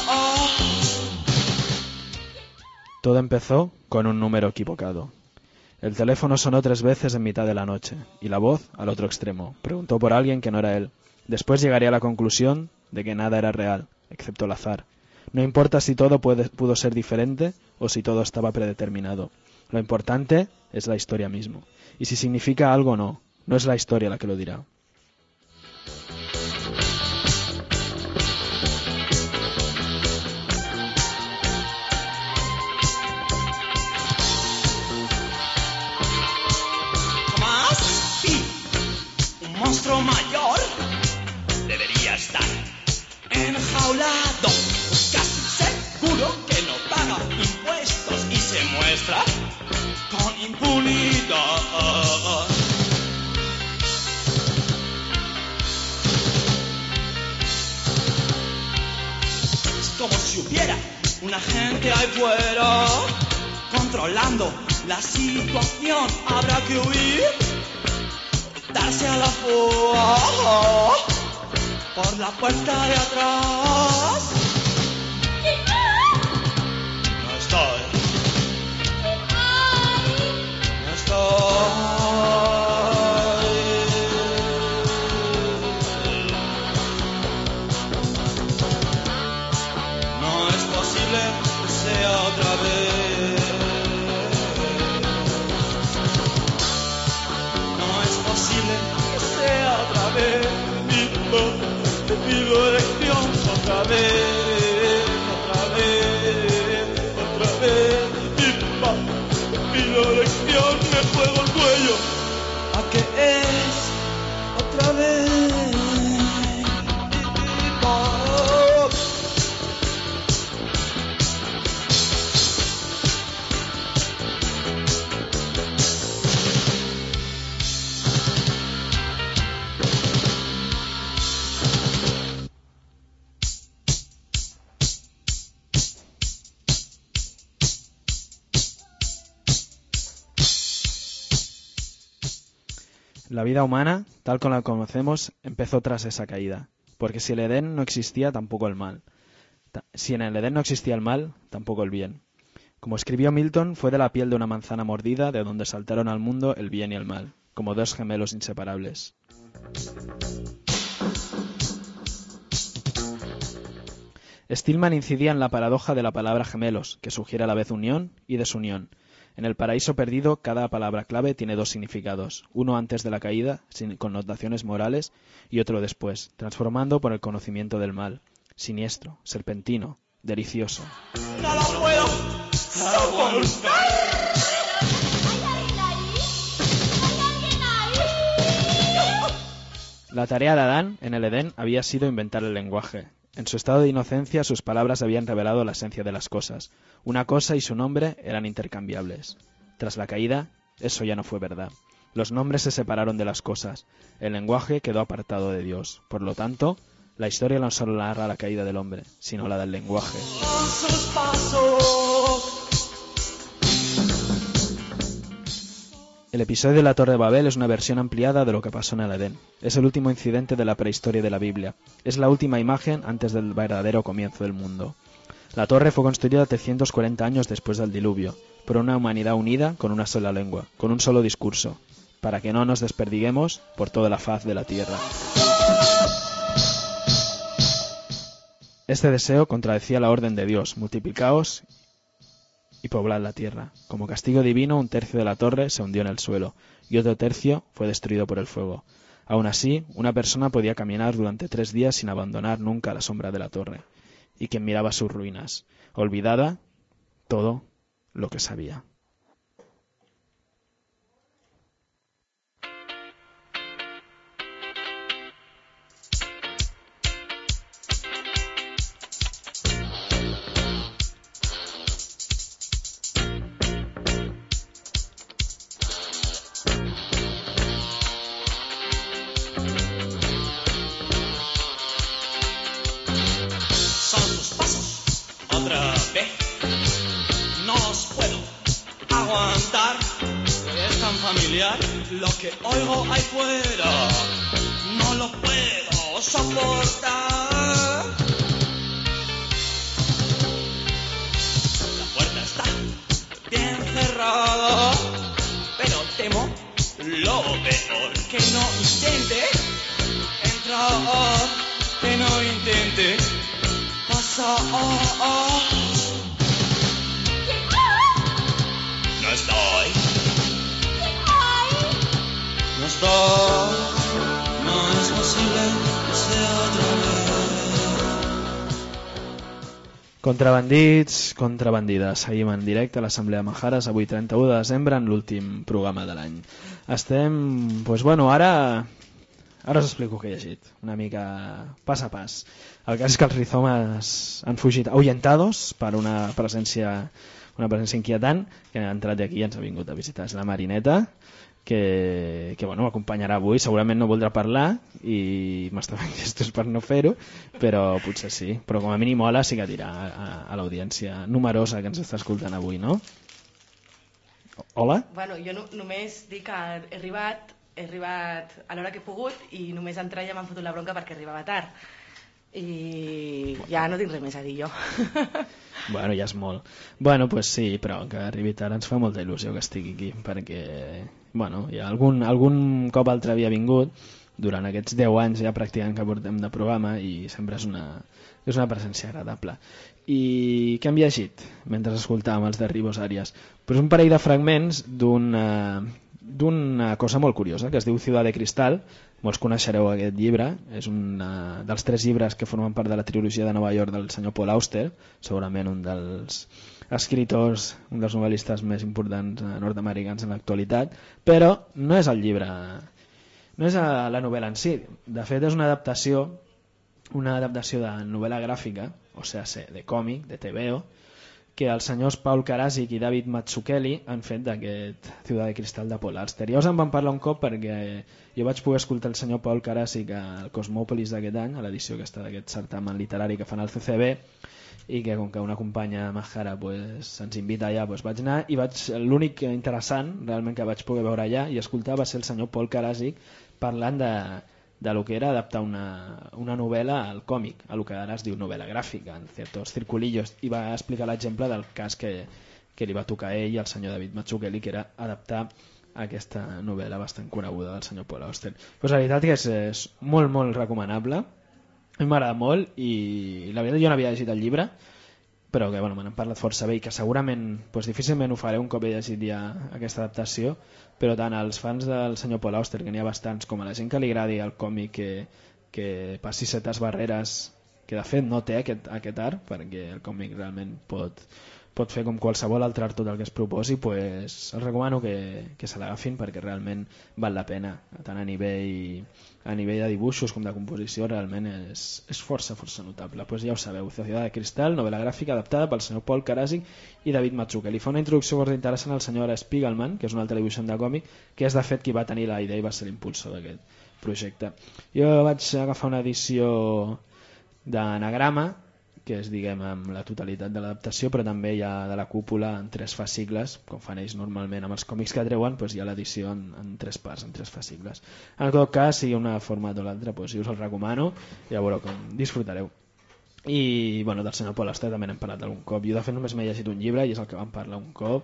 Todo empezó con un número equivocado. El teléfono sonó tres veces en mitad de la noche, y la voz, al otro extremo, preguntó por alguien que no era él. Después llegaría a la conclusión de que nada era real, excepto el azar. No importa si todo puede, pudo ser diferente o si todo estaba predeterminado. Lo importante es la historia mismo. Y si significa algo o no, no es la historia la que lo dirá. Un monstruo mayor debería estar enjaulado, casi seguro que no paga impuestos y se muestra con impunidad. Es como si hubiera un agente ahí fuera controlando la situación. Habrá que huir, darse a la fuga por la puerta de atrás. No estoy, no estoy. No es posible que sea otra vez. No es posible que sea otra vez. Te pido elección otra vez, otra vez, otra vez. Te pido elección, me juego el cuello. ¿A qué es otra vez? La vida humana, tal como la conocemos, empezó tras esa caída, porque si el Edén no existía, tampoco el mal. Si en el Edén no existía el mal, tampoco el bien. Como escribió Milton, fue de la piel de una manzana mordida de donde saltaron al mundo el bien y el mal, como dos gemelos inseparables. Stillman incidía en la paradoja de la palabra gemelos, que sugiere a la vez unión y desunión. En el paraíso perdido, cada palabra clave tiene dos significados, uno antes de la caída, sin connotaciones morales, y otro después, transformando por el conocimiento del mal. Siniestro, serpentino, delicioso. No lo puedo soportar. La tarea de Adán en el Edén había sido inventar el lenguaje. En su estado de inocencia, sus palabras habían revelado la esencia de las cosas. Una cosa y su nombre eran intercambiables. Tras la caída, eso ya no fue verdad. Los nombres se separaron de las cosas. El lenguaje quedó apartado de Dios. Por lo tanto, la historia no solo narra la caída del hombre, sino la del lenguaje. Pasos, pasos. El episodio de la Torre de Babel es una versión ampliada de lo que pasó en el Edén. Es el último incidente de la prehistoria de la Biblia. Es la última imagen antes del verdadero comienzo del mundo. La torre fue construida trescientos cuarenta años después del diluvio, por una humanidad unida con una sola lengua, con un solo discurso, para que no nos desperdiguemos por toda la faz de la tierra. Este deseo contradecía la orden de Dios: multiplicaos y poblad la tierra. Como castigo divino, un tercio de la torre se hundió en el suelo y otro tercio fue destruido por el fuego. Aún así, una persona podía caminar durante tres días sin abandonar nunca la sombra de la torre, y quien miraba sus ruinas, olvidada todo lo que sabía. familiar, lo que oigo ahí fuera no lo puedo soportar. La puerta está bien cerrada, pero temo lo peor, que no intente entrar, que no intente pasar. No estoy, no estoy, no es posible que sea otra vez. Contrabandits, contrabandides. Seguim en directe a l'Assemblea Majares, avui trenta-u de desembre, en l'últim programa de l'any. Estem, doncs bueno, ara... Ara us explico què he llegit, una mica pas a pas. El cas és que els rizomes han fugit ahuyentados per una presència, una presència inquietant, que ha entrat aquí i ens ha vingut a visitar. És la Marineta, que, que bueno, m'acompanyarà avui. Segurament no voldrà parlar i m'està fent gestos per no fer-ho, però potser sí. Però com a mínim hola sí que dirà a, a l'audiència numerosa que ens està escoltant avui, no? Hola? Bueno, jo no, només dic que he arribat, he arribat a l'hora que he pogut i només entrar ja m'han fotut la bronca perquè arribava tard. I ja no tinc res més a dir jo. Bueno, ja és molt. Bueno, pues sí, però que arribi tard ens fa molta il·lusió que estigui aquí, perquè, bueno, ja algun, algun cop altre havia vingut, durant aquests deu anys ja pràcticament que portem de programa, i sempre és una, és una presència agradable. I què hem llegit mentre escoltàvem els de Ribos Àries? Pues un parell de fragments d'una d'una cosa molt curiosa que es diu Ciudad de Cristal. Molts coneixereu aquest llibre, és un uh, dels tres llibres que formen part de la trilogia de Nova York del senyor Paul Auster, segurament un dels escriptors, un dels novel·listes més importants uh, nord-americans en l'actualitat, però no és el llibre, no és uh, la novel·la en si. De fet és una adaptació, una adaptació de novel·la gràfica, o sigui, de còmic, de T V O, que els senyors Paul Karasik i David Mazzucchelli han fet d'aquest Ciudad de Cristal de Paul Auster. Ja us en van parlar un cop perquè jo vaig poder escoltar el senyor Paul Karasik al Cosmòpolis d'aquest any, a l'edició aquesta d'aquest certamen literari que fan al C C B, i que com que una companya majara pues, ens invita allà, pues, vaig anar i vaig, l'únic interessant realment que vaig poder veure allà i escoltar va ser el senyor Paul Karasik parlant de de lo que era adaptar una, una novel·la al còmic, a lo que ara es diu novel·la gràfica, en certs circulillos, i va explicar l'exemple del cas que, que li va tocar a ell i al senyor David Mazzucchelli, que era adaptar aquesta novel·la bastant coneguda del senyor Paul Auster. Pues la veritat que és, és molt, molt recomanable, a mi m'agrada molt, i la veritat jo no havia llegit el llibre, però que bueno, me n'han parlat força bé i que segurament pues, difícilment ho faré un cop he llegit ja aquesta adaptació, però tant als fans del senyor Paul Auster, que n'hi ha bastants, com a la gent que li agradi el còmic que, que passi certes barreres, que de fet no té aquest, aquest art, perquè el còmic realment pot, pot fer com qualsevol altre art tot el que es proposi, pues, els recomano que, que se l'agafin perquè realment val la pena, tant a nivell, a nivell de dibuixos com de composició, realment és, és força, força notable. Pues ja ho sabeu, Ciudad de Cristal, novel·la gràfica adaptada pel senyor Paul Karasik i David Mazzucchelli. Fa una introducció molt interessant al senyor Spiegelman, que és un altre dibuixant de còmic, que és de fet qui va tenir la idea i va ser l'impulsor d'aquest projecte. Jo vaig agafar una edició d'anagrama, que és, diguem, amb la totalitat de l'adaptació, però també hi ha de la cúpula en tres fascicles, com fan ells normalment amb els còmics que treuen, doncs hi ha l'edició en, en tres parts, en tres fascicles. En tot cas, sigui una format o l'altra, doncs jo us el recomano, i ja veureu com disfrutareu. I bueno, del senyor Paul Auster també n'hem parlat algun cop. Jo de fet només m'he llegit un llibre i és el que vam parlar un cop,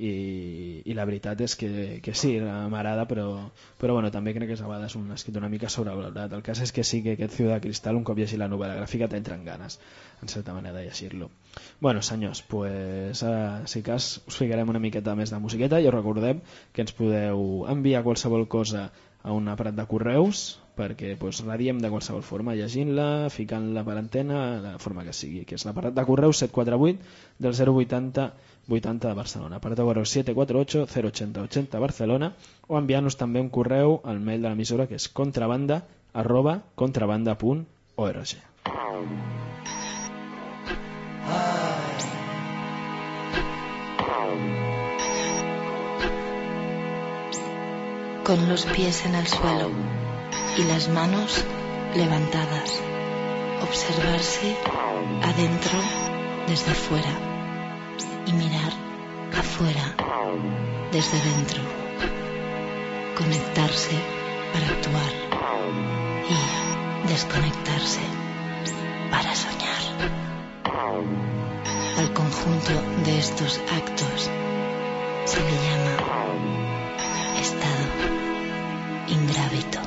i, i la veritat és que, que sí, m'agrada, però, però bueno, també crec que a vegades un escrit una mica sobrevalorat. El cas és que sí que aquest Ciudad de Cristal, un cop llegir la novel·la gràfica, t'entren ganes, en certa manera, de llegir-lo. Bueno, senyors, pues, ara, si cas, us ficarem una miqueta més de musiqueta i us recordem que ens podeu enviar qualsevol cosa a un aparat de correus, perquè pues, radiem de qualsevol forma, llegint-la, ficant-la per antena, de la forma que sigui, que és l'aparat de correus set quatre vuit del zero vuitanta vuitanta de Barcelona, aparat de correus set quatre ocho cero ochenta ochenta Barcelona, o enviant-nos també un correu al mail de l'emissora, que és contrabanda arroba contrabanda punt org. Con los pies en el suelo y las manos levantadas, observarse adentro desde fuera y mirar afuera desde dentro. conectarse para actuar y desconectarse para soñar. Al conjunto de estos actos se le llama estado ingrávido.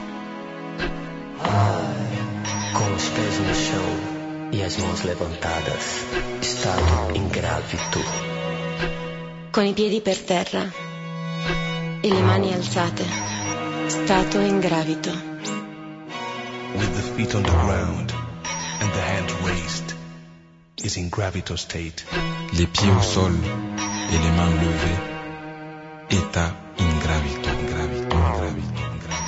Com os pés no chão e as mãos levantadas, estado ingrávido. Con i piedi per terra e le mani alzate, stato ingravito. With the feet on the ground and the hand raised is in gravito state. Les pieds au sol et les mains levées, état ingravito, ingravito, ingravito,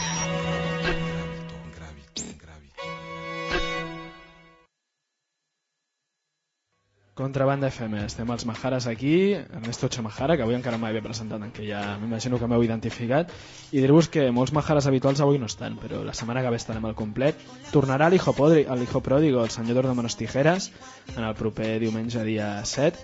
Contrabanda F M, estem als Majares aquí, Ernesto Chamajara, que avui encara m'havia presentat, en què ja m'imagino que m'heu identificat, i dir-vos que molts Majares habituals avui no estan, però la setmana que ve estarem al complet. Tornarà l'hijo, podri, l'hijo pròdigo, el senyor de Manos Tijeras, en el proper diumenge dia set,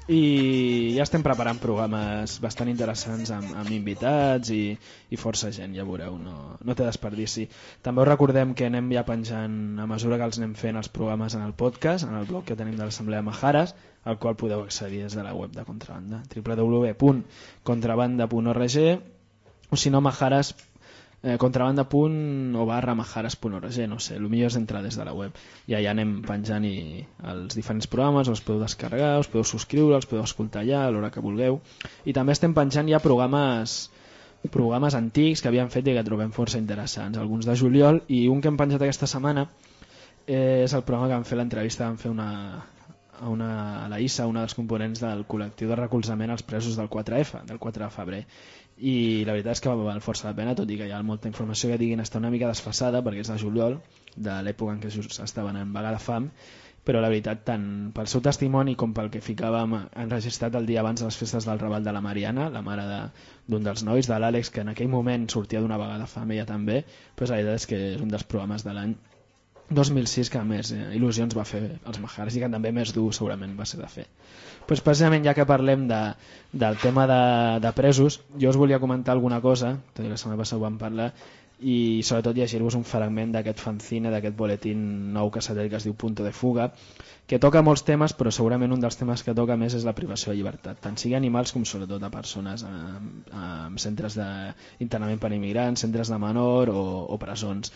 i ja estem preparant programes bastant interessants amb, amb invitats i, i força gent, ja veureu, no, no té desperdici. També us recordem que anem ja penjant a mesura que els anem fent els programes en el podcast, en el blog que tenim de l'Assemblea Majares, al qual podeu accedir des de la web de Contrabanda, w w w punt contrabanda punt org, o si no Majares eh, contrabanda punt o barra majares punt org, no sé, el millor és entrar des de la web, i allà anem penjant i els diferents programes, els podeu descarregar, us podeu subscriure, els podeu escoltar allà a l'hora que vulgueu, i també estem penjant ja programes programes antics que havíem fet i que trobem força interessants, alguns de juliol, i un que hem penjat aquesta setmana eh, és el programa que vam fer l'entrevista, vam fer una a, una, a la I S A, una dels components del col·lectiu de recolzament als presos del quatre F, del quatre de febrer, i la veritat és que val força la pena, tot i que hi ha molta informació que diguin està una mica desfasada perquè és de juliol, de l'època en què just estaven en vaga de fam, però la veritat, tant pel seu testimoni com pel que ficàvem enregistrat el dia abans de les festes del Raval de la Mariana, la mare d'un de, dels nois, de l'Àlex, que en aquell moment sortia d'una vaga de fam, ella també, però la veritat és que és un dels programes de l'any dos mil sis que més eh, il·lusions va fer els Majares i que també més dur segurament va ser de fer. Pues precisament ja que parlem de, del tema de, de presos, jo us volia comentar alguna cosa, tot i la setmana passada ho vam parlar, i sobretot llegir-vos un fragment d'aquest fanzine, d'aquest boletín nou que satèl·lit que es diu Punto de Fuga, que toca molts temes, però segurament un dels temes que toca més és la privació de llibertat, tant sigui animals com sobretot a persones en centres d'internament per immigrants, centres de menor o, o presons,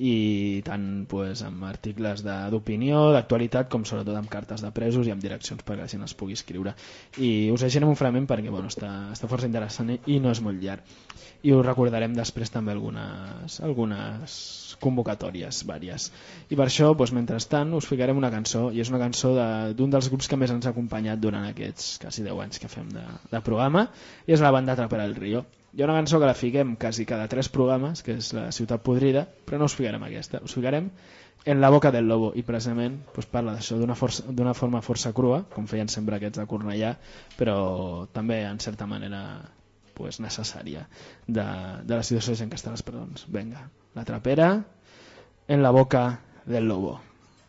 i tant pues, amb articles d'opinió, d'actualitat, com sobretot amb cartes de presos i amb direccions perquè la gent es pugui escriure. I us llegirem un fragment perquè bueno, està, està força interessant i no és molt llarg. I us recordarem després també algunes, algunes convocatòries vàries. I per això, doncs, mentrestant, us ficarem una cançó, i és una cançó d'un de, dels grups que més ens ha acompanyat durant aquests quasi deu anys que fem de, de programa, i és la banda Trapera del Río. Hi ha una cançó que la fiquem quasi cada tres programes, que és La ciutat podrida, però no us ficarem aquesta, us ficarem En la boca del lobo, i precisament doncs, parla d'això d'una forma força crua, com feien sempre aquests de Cornellà, però també en certa manera pues, necessària de, de la situació de gent que està a les presons. Vinga, La trapera en la boca del lobo.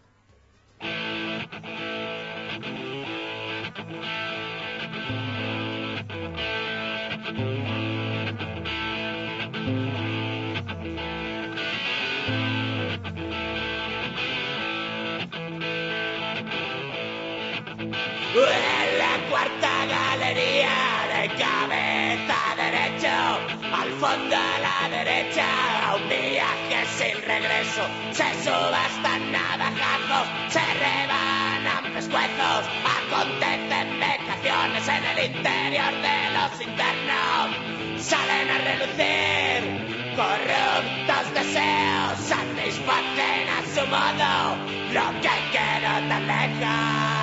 En la cuarta galería de cabeza derecho, al fondo a la derecha, un viaje sin regreso. Se subastan navajazos, se rebanan pescuezos, acontecen vejaciones en el interior de los internos. Salen a relucir corruptos deseos, satisfacen a su modo lo que quedó tan lejos.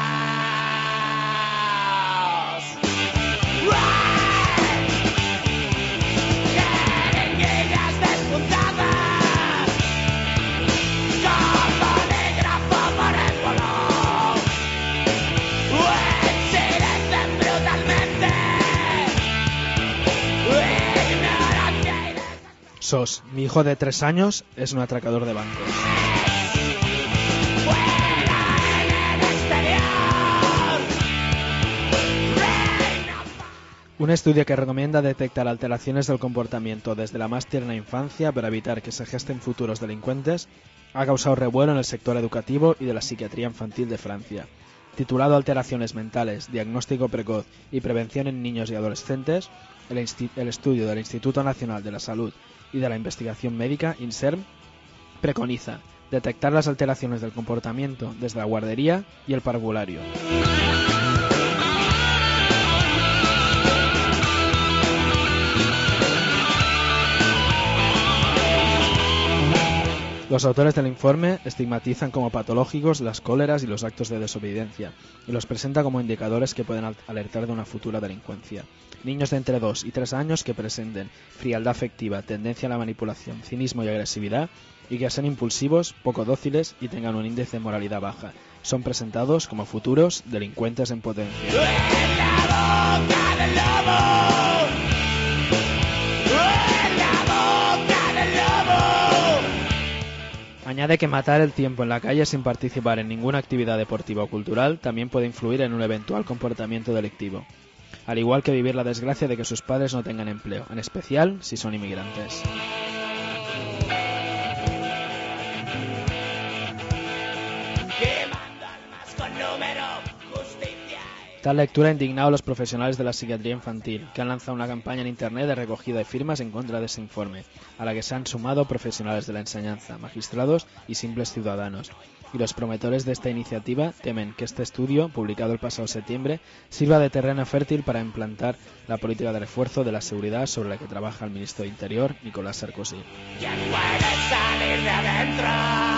Sos, mi hijo de tres años es un atracador de bancos. Un estudio que recomienda detectar alteraciones del comportamiento desde la más tierna infancia para evitar que se gesten futuros delincuentes ha causado revuelo en el sector educativo y de la psiquiatría infantil de Francia. Titulado Alteraciones mentales, diagnóstico precoz y prevención en niños y adolescentes, el, insti- el estudio del Instituto Nacional de la Salud y de la Investigación Médica, INSERM, preconiza detectar las alteraciones del comportamiento desde la guardería y el parvulario. Los autores del informe estigmatizan como patológicos las cóleras y los actos de desobediencia y los presentan como indicadores que pueden al- alertar de una futura delincuencia. Niños de entre dos y tres años que presenten frialdad afectiva, tendencia a la manipulación, cinismo y agresividad y que sean impulsivos, poco dóciles y tengan un índice de moralidad baja. Son presentados como futuros delincuentes en potencia. Añade que matar el tiempo en la calle sin participar en ninguna actividad deportiva o cultural también puede influir en un eventual comportamiento delictivo, al igual que vivir la desgracia de que sus padres no tengan empleo, en especial si son inmigrantes. Tal lectura ha indignado a los profesionales de la psiquiatría infantil, que han lanzado una campaña en Internet de recogida de firmas en contra de ese informe, a la que se han sumado profesionales de la enseñanza, magistrados y simples ciudadanos. Y los promotores de esta iniciativa temen que este estudio, publicado el pasado septiembre, sirva de terreno fértil para implantar la política de refuerzo de la seguridad sobre la que trabaja el ministro de Interior, Nicolás Sarkozy. ¿Quién puede salir de adentro?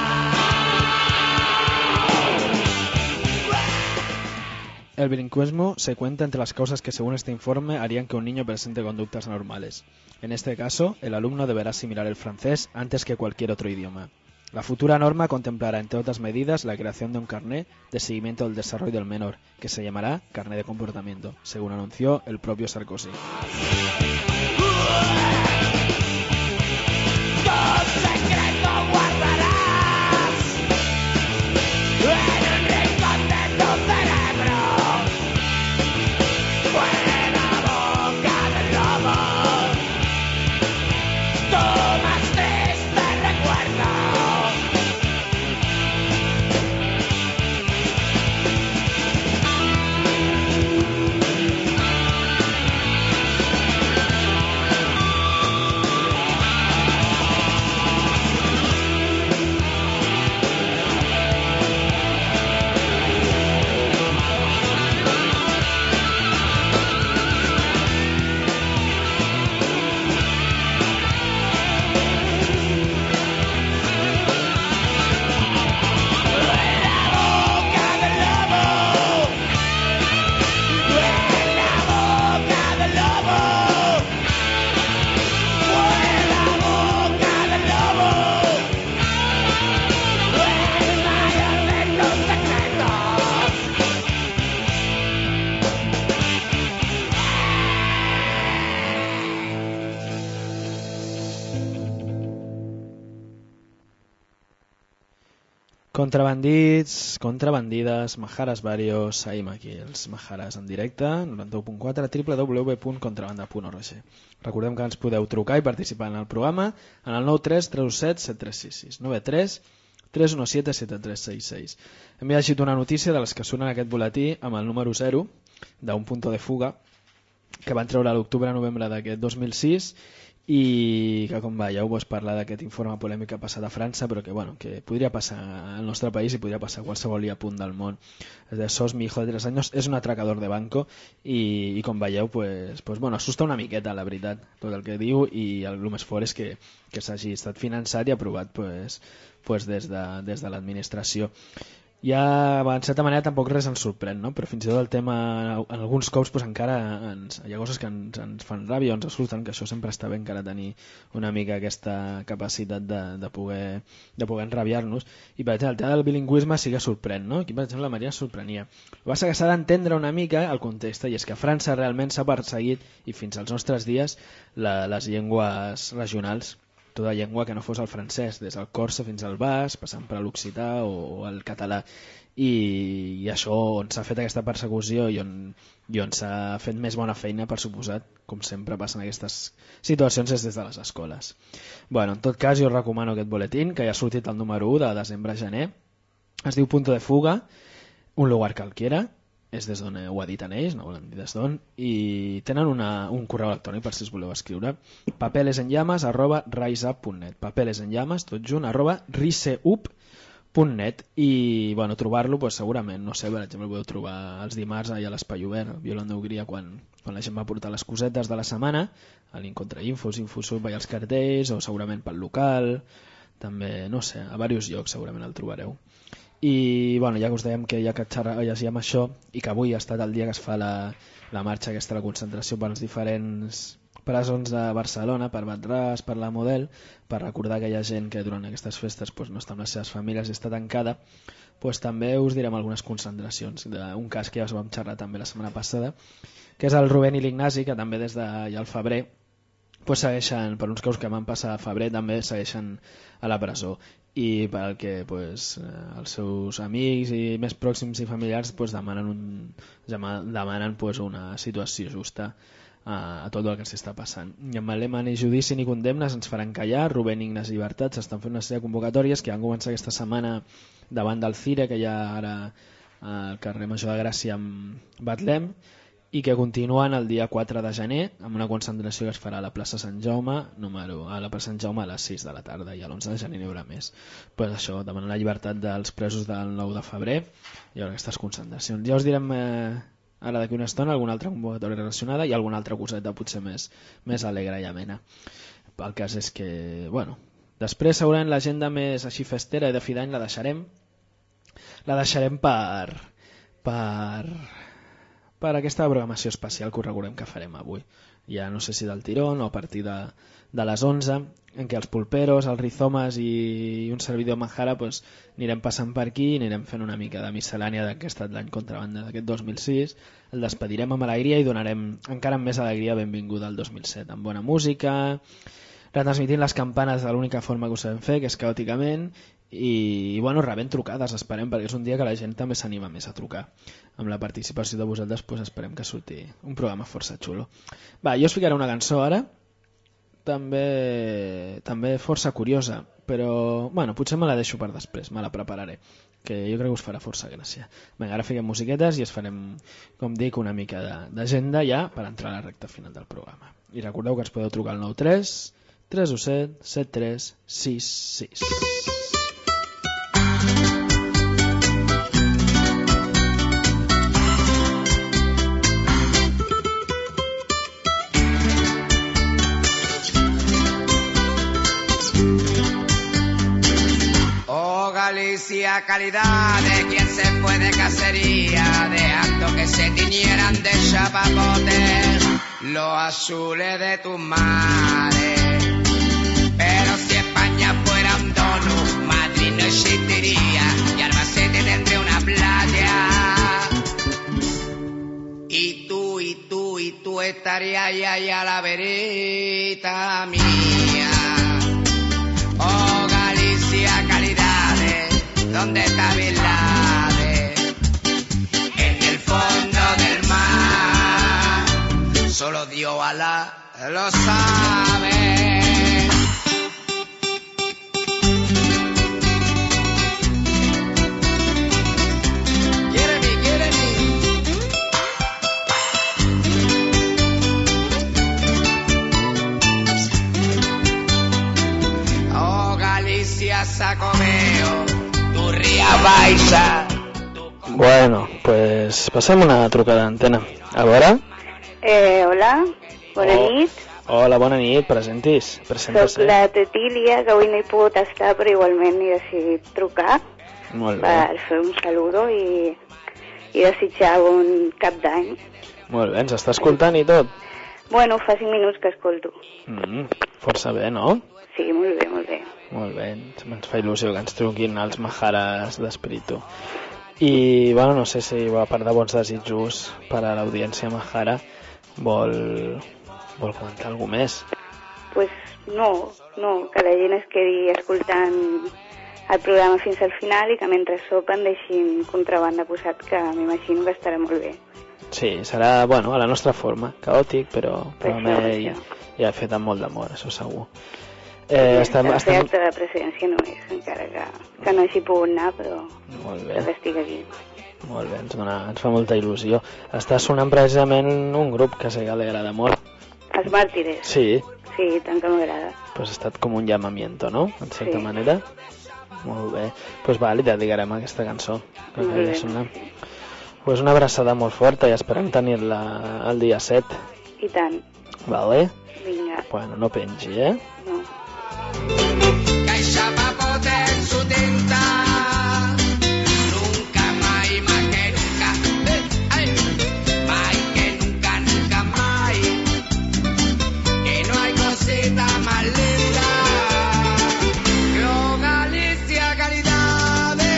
El bilingüismo se cuenta entre las causas que, según este informe, harían que un niño presente conductas anormales. En este caso, el alumno deberá asimilar el francés antes que cualquier otro idioma. La futura norma contemplará, entre otras medidas, la creación de un carné de seguimiento del desarrollo del menor, que se llamará carné de comportamiento, según anunció el propio Sarkozy. Contrabandits, contrabandides, majares varios, seguim aquí els majares en directe, noranta-u punt quatre, w w w punt contrabanda punt org. Recordem que ens podeu trucar i participar en el programa en el nou tres tres set set tres sis sis, nou tres tres un set set tres sis sis. Hem llegit una notícia de les que sunen aquest butlletí amb el número zero d'un punto de fuga que van treure a l'octubre-novembre d'aquest dos mil sis i que, com veieu, vos parla d'aquest informe polèmic que ha passat a França, però que, bueno, que podria passar al nostre país i podria passar a qualsevol dia a punt del món. De sos, mi hijo de tres anys és un atracador de banco i, i com veieu, pues, pues, bueno, assusta una miqueta, la veritat, tot el que diu, i el, el més fort és que, que s'hagi estat finançat i aprovat pues, pues, des de, des de l'administració. Ja, en certa manera, tampoc res ens sorprèn, no? Però fins i tot el tema, en alguns cops, pues, encara ens, hi ha coses que ens, ens fan ràbia o ens asusten, que això sempre està bé encara tenir una mica aquesta capacitat de, de poder, de poder enrabiar-nos. I, per exemple, el tema del bilingüisme sí que sorprèn, no? Aquí, per exemple, la Maria sorprenia. El que passa que s'ha d'entendre una mica el context, i és que a França realment s'ha perseguit, i fins als nostres dies, la, les llengües regionals tota llengua que no fos el francès, des del corse fins al basc, passant per l'occità o, o el català. I, i això on s'ha fet aquesta persecució i on, i on s'ha fet més bona feina, per suposat, com sempre passa en aquestes situacions, és des de les escoles. Bueno, en tot cas, jo recomano aquest boletín, que ja ha sortit el número u de desembre a gener. Es diu Punto de Fuga, un lugar cualquiera, és des d'on ho editen ells, no volem dir des d'on, i tenen una, un correu electrònic per si us voleu escriure, papelesenllames arroba riseup punt net, papelesenllames, tot junt, arroba riseup punt net, i bueno, trobar-lo pues, segurament, no sé, per exemple, podeu trobar els dimarts a l'Espai Obert, Violant d'Hongria, quan, quan la gent va portar les cosetes de la setmana, a l'Incontrainfos, Infosub, veia els cartells, o segurament pel local, també, no sé, a diversos llocs segurament el trobareu. I bueno, ja que us dèiem que ja que llegíem això i que avui ha estat el dia que es fa la, la marxa aquesta, la concentració per als diferents presons de Barcelona, per Batràs, per la Model, per recordar aquella gent que durant aquestes festes pues, no està amb les seves famílies i està tancada, pues, també us direm algunes concentracions d'un cas que ja us vam xerrar també la setmana passada, que és el Rubén i l'Ignasi, que també des de ja al febrer pues, segueixen, per uns casos que van passar a febrer, també segueixen a la presó, i pel que pues, els seus amics i més pròxims i familiars pues, demanen, un, demanen pues, una situació justa a, a tot el que s'està passant. I amb el lema ni judici ni condemnes ens faran callar, Rubén i Ignasi Llibertat s'estan fent una sèrie de convocatòries que van començar aquesta setmana davant del Cire, que hi ha ara al carrer Major de Gràcia amb Betlem, i que continuen el dia quatre de gener amb una concentració que es farà a la plaça Sant Jaume, número, a la plaça Sant Jaume a les sis de la tarda, i a l'onze de gener n'hi haurà més. Pues això, demanar la llibertat dels presos del nou de febrer i aquestes concentracions. Ja us direm eh, ara d'aquí una estona alguna altra convocatòria relacionada i alguna altra coseta potser més, més alegre i amena. El cas és que, bueno, després segurament l'agenda més així festera i de fi d'any la deixarem la deixarem per per per aquesta programació especial que us recordem que farem avui. Ja no sé si del tirón o a partir de, de les onze, en què els pulperos, els rizomes i un servidor Manjara pues, anirem passant per aquí i anirem fent una mica de miscel·lània que ha estat l'any contrabanda d'aquest dos mil sis. El despedirem amb alegria i donarem encara amb més alegria benvinguda al dos mil set, amb bona música, retransmitint les campanes de l'única forma que ho sabem fer, que és caòticament, i, i bueno, rebent trucades, esperem, perquè és un dia que la gent també s'anima més a trucar. Amb la participació de vosaltres pues, esperem que surti un programa força xulo. Va, jo us ficaré una cançó ara, també, també força curiosa, però bueno, potser me la deixo per després, me la prepararé, que jo crec que us farà força gràcia. Vinga, ara fiquem musiquetes i es farem, com dic, una mica d'agenda ja per entrar a la recta final del programa. I recordeu que ens podeu trucar al nou tres tres u set set tres sis sis. Galicia, calidad de quien se fue de cacería, dejando que se tiñeran de chapapote los azules de tus mares. Pero si España fuera un donut, Madrid no existiría y Albacete tendría una playa. Y tú, y tú, y tú estarías ahí a la verita mía. Oh, Galicia, calidades, ¿dónde está Bin Laden? En el fondo del mar, solo Dios Alá lo sabe. Quiere-me, quiere-me. Oh, Galicia, Sacomeo, tu ría baixa. Bueno, pues passem una trucada d'antena. A veure? Eh, hola, bona oh. nit. Hola, bona nit, presentis. Soc la Tetília, que avui no hi pogut estar, però igualment he decidit trucar Molt bé. per fer un saludo i, i desitjar un cap d'any. Molt bé, ens està escoltant i tot? Bueno, fa cinc minuts que escolto. Mm, força bé, no? Sí, molt bé, molt bé. Molt bé, ens fa il·lusió que ens truquin els majares d'espíritu. I, bueno, no sé si a part de bons desitjos per a l'audiència majara vol, vol comentar alguna més. pues no, no, que la gent es quedi escoltant el programa fins al final i que mentre sopen deixin contrabanda posat, que m'imagino que estarà molt bé. Sí, serà, bueno, a la nostra forma, caòtic, però, però Això, també això. i, i ha fet amb molt d'amor, això segur. Eh, Eh, estem, el estem... acte de presidència no és, encara que, que no hagi pogut anar, però Molt bé. que estic aquí. Molt bé, ens, dona, ens fa molta il·lusió. Està sonant precisament un grup que sé que li agrada molt. Els Màrtires. Sí, Sí, tant que m'agrada. pues ha estat com un llamamiento, no? En certa Sí. manera. Molt bé. Pues va, li dedicarem aquesta cançó. Que Molt ja bé. sona. Pues una abraçada molt forta i esperem tenir-la el dia set. I tant. Vale? Vinga. Bueno, no pengi, eh? No. Caixa papote en su tinta, nunca mai, más que nunca, eh, ay, mai que nunca, nunca mai, que no hay cosita más linda que oh, Galicia caridades.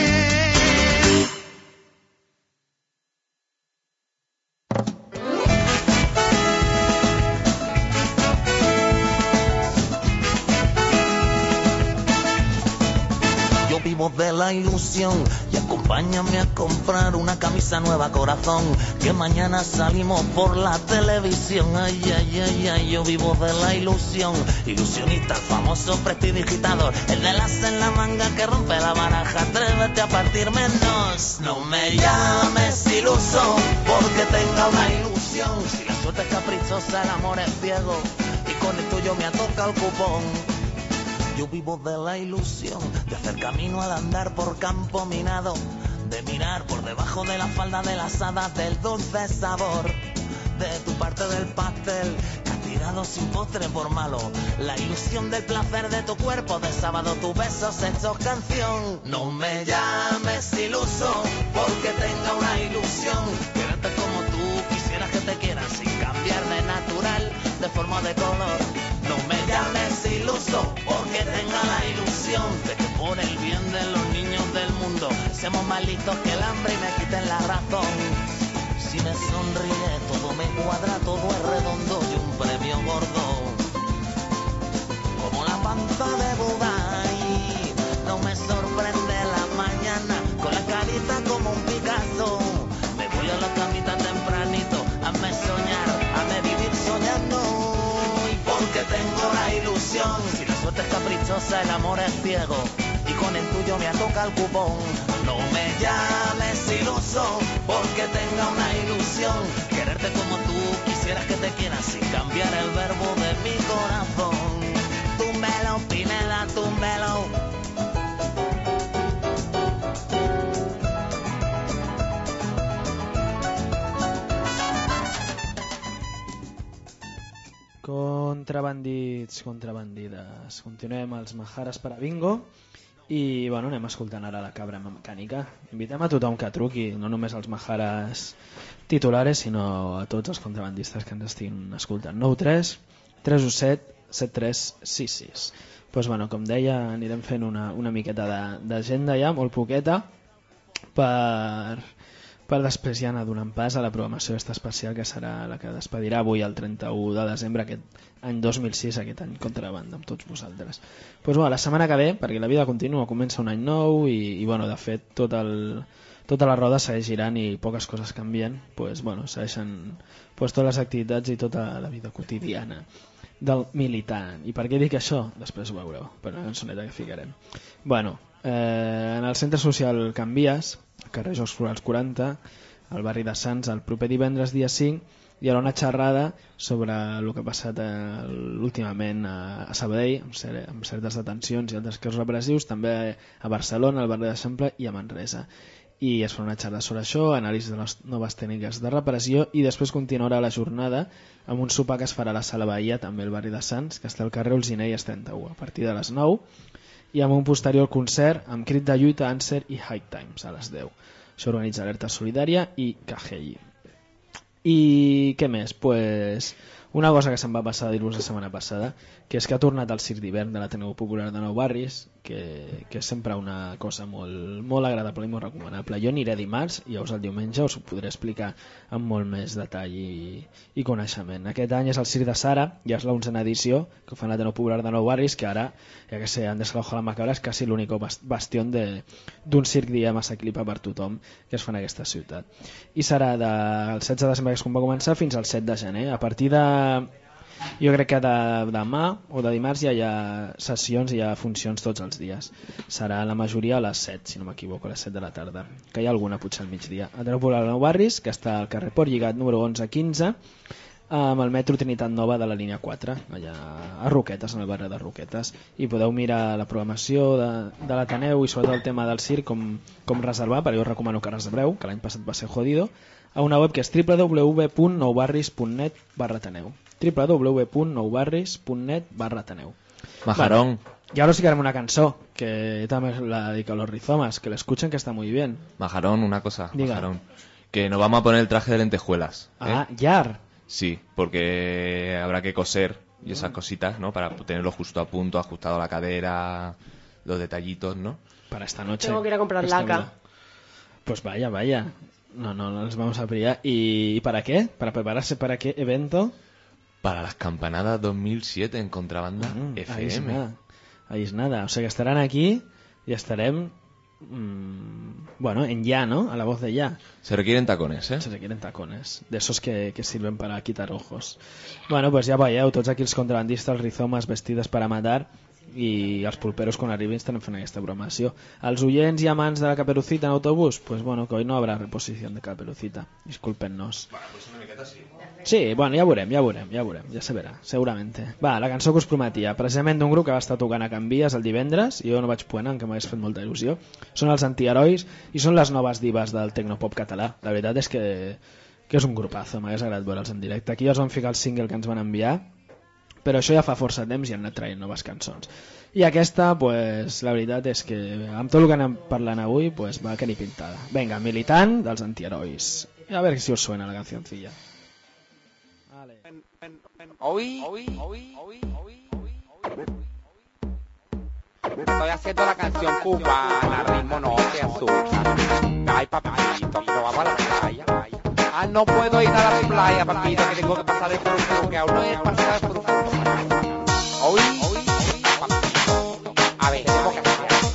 Yo vivo de la ilusión y acompáñame a comprar una camisa nueva, corazón, que mañana salimos por la televisión. Ay, ay, ay, ay, yo vivo de la ilusión, ilusionista, el famoso prestidigitador, el de las en la manga que rompe la baraja, atrévete a partir menos. No me llames iluso porque tenga una ilusión, si la suerte es caprichosa, el amor es ciego y con el tuyo me toca el cupón. Yo vivo de la ilusión de hacer camino al andar por campo minado, de mirar por debajo de la falda de las hadas del dulce sabor de tu parte del pastel, castigado sin postre por malo, la ilusión del placer de tu cuerpo de sábado, tus besos hechos canción. No me llames iluso porque tenga una ilusión, quererte como tú quisieras que te quieran sin cambiar de natural, de forma o de color. No me llames iluso porque tenga la ilusión de que por el bien de los niños del mundo seamos más listos que el hambre y me quiten la razón. Si me sonríe todo me cuadra, todo es redondo y un premio gordo, como la panza de Buda. Y no me sorprende la mañana con la carita como un Picasso. Me voy a la camita tempranito, hazme soñar, hazme vivir soñando. Porque tengo la ilusión, si la suerte es caprichosa, el amor es ciego y con el tuyo me toca el cupón. No me llames iluso porque tenga una ilusión, quererte como tú quisieras que te quieras sin cambiar el verbo de mi corazón. Túmbelo, Pineda, túmbelo. Contrabandits, contrabandides. Continuem els Majares per a Bingo i bueno, anem escoltant ara la cabra mecànica. Invitem a tothom que truqui, no només als Majares titulares, sinó a tots els contrabandistes que ens estiguin escoltant. nou tres tres u set set tres sis sis. Pues bueno, com deia, anirem fent una, una miqueta d'agenda ja, molt poqueta, per... per després ja anar donant pas a la programació aquesta especial que serà la que despedirà avui el trenta-u de desembre aquest any dos mil sis, aquest any contrabanda amb tots vosaltres. Pues, bueno, la setmana que ve, perquè la vida continua, comença un any nou i, i bueno, de fet tot el, tota la roda segueix girant i poques coses canvien, pues, bueno, segueixen pues, totes les activitats i tota la vida quotidiana del militant. I per què dic això? Després ho veureu, per una cançoneta que ficarem. Bueno, eh, en el centre social Can Vies, al carrer Jocs Florals quaranta, al barri de Sants, el proper divendres dia cinc, hi haurà una xerrada sobre el que ha passat eh, últimament a, a Sabadell, amb, cer amb certes detencions i altres casos repressius, també a Barcelona, al barri d'Eixample i a Manresa. I es farà una xerrada sobre això, anàlisi de les noves tècniques de repressió, i després continuarà la jornada amb un sopar que es farà a la Sala Bahia, també al barri de Sants, que està al carrer Olzinelles trenta-u, a partir de les nou, i amb un posterior concert amb crit de lluita, Answer i High Times a les deu. Això organitza Alerta Solidària i K G I. I què més? Pues una cosa que se'm va passar a dir-vos la setmana passada, que és que ha tornat el circ d'hivern de l'Ateneu Popular de Nou Barris, que, que és sempre una cosa molt, molt agradable i molt recomanable. Jo aniré dimarts i llavors el diumenge us ho podré explicar amb molt més detall i, i coneixement. Aquest any és el Circ de Sara, ja és l'onzena edició, que ho fan a l'Ateneu Popular de Nou Barris, que ara, ja que sé, han desalojado la Macabra, és quasi l'únic bastió d'un circ, diguem, assequible per tothom que es fa en aquesta ciutat. I serà del setze de desembre, que és com va començar, fins al set de gener. A partir de... Jo crec que de demà o de dimarts ja hi ha sessions i hi ha funcions tots els dies. Serà la majoria a les set, si no m'equivoco, a les set de la tarda. Que hi ha alguna potser al migdia. Ateneu Popular de Nou Barris, que està al carrer Port Lligat número onze quinze, amb el metro Trinitat Nova de la línia quatre, allà a Roquetes, en el barri de Roquetes. I podeu mirar la programació de, de l'Ateneu i sobretot el tema del circ, com, com reservar, perquè jo us recomano que reserveu, que l'any passat va ser jodido, a una web que és w w w punt nou barris punt net barra Ateneu. w w w punt nou barris punt net barra Ateneu. Majarón. Bueno, y ahora sí que haremos una canción que también la dedico a los rizomas, que la escuchen, que está muy bien. Majarón, una cosa, Diga. Majarón. Que nos vamos a poner el traje de lentejuelas. ¿eh? Ah, Yar. Sí, porque habrá que coser y esas cositas, ¿no? Para tenerlo justo a punto, ajustado a la cadera, los detallitos, ¿no? Para esta noche. Tengo que ir a comprar Esta laca. vida. Pues vaya, vaya. No, no, no nos vamos a pillar. ¿Y para qué? ¿Para prepararse para qué evento? Para las campanadas dos mil siete en Contrabanda Mm, F ahí es M. nada. Ahí es nada. O sea que estarán aquí y estaremos, mmm, bueno, en ya, ¿no? A la voz de ya. Se requieren tacones, ¿eh? Se requieren tacones. De esos que, que sirven para quitar ojos. Bueno, pues ja veieu, tots aquí els contrabandistes, els rizomes vestides per a matar i els pulperos quan arribin estarem fent aquesta programació. Els oients i amants de la Caperucita en autobús, pues bueno, que hoy no habrá reposición de Caperucita. Disculpen-nos. Bueno, pues una miqueta sí. Sí, bueno, ja veurem, ja veurem, ja veurem, ja se verà, seguramente. Va, la cançó que us prometia, precisament d'un grup que va estar tocant a Can Vies el divendres, i jo no vaig poder anar, que m'hagués fet molta il·lusió. Són els Antiherois i són les noves divas del tecnopop català. La veritat és que, que és un grupazo, m'hagués agradat veure'ls en directe. Aquí ja els van ficar el single que ens van enviar, però això ja fa força temps i han anat traient noves cançons. I aquesta, pues, la veritat és que amb tot el que anem parlant avui, pues, va que ni pintada. Venga, Militant dels Antiherois. A veure si us suena la cancioncilla. Hoy, hoy, hoy, hoy, hoy, estoy haciendo la canción cubana, ritmo norte azúcar. Ay, papito, que nos vamos a la playa. Ah, no puedo ir a la playa, papito, que tengo que pasar el furfuro, que aún no he pasado el furfuro. Hoy, hoy, papito. A ver, tengo que hacer.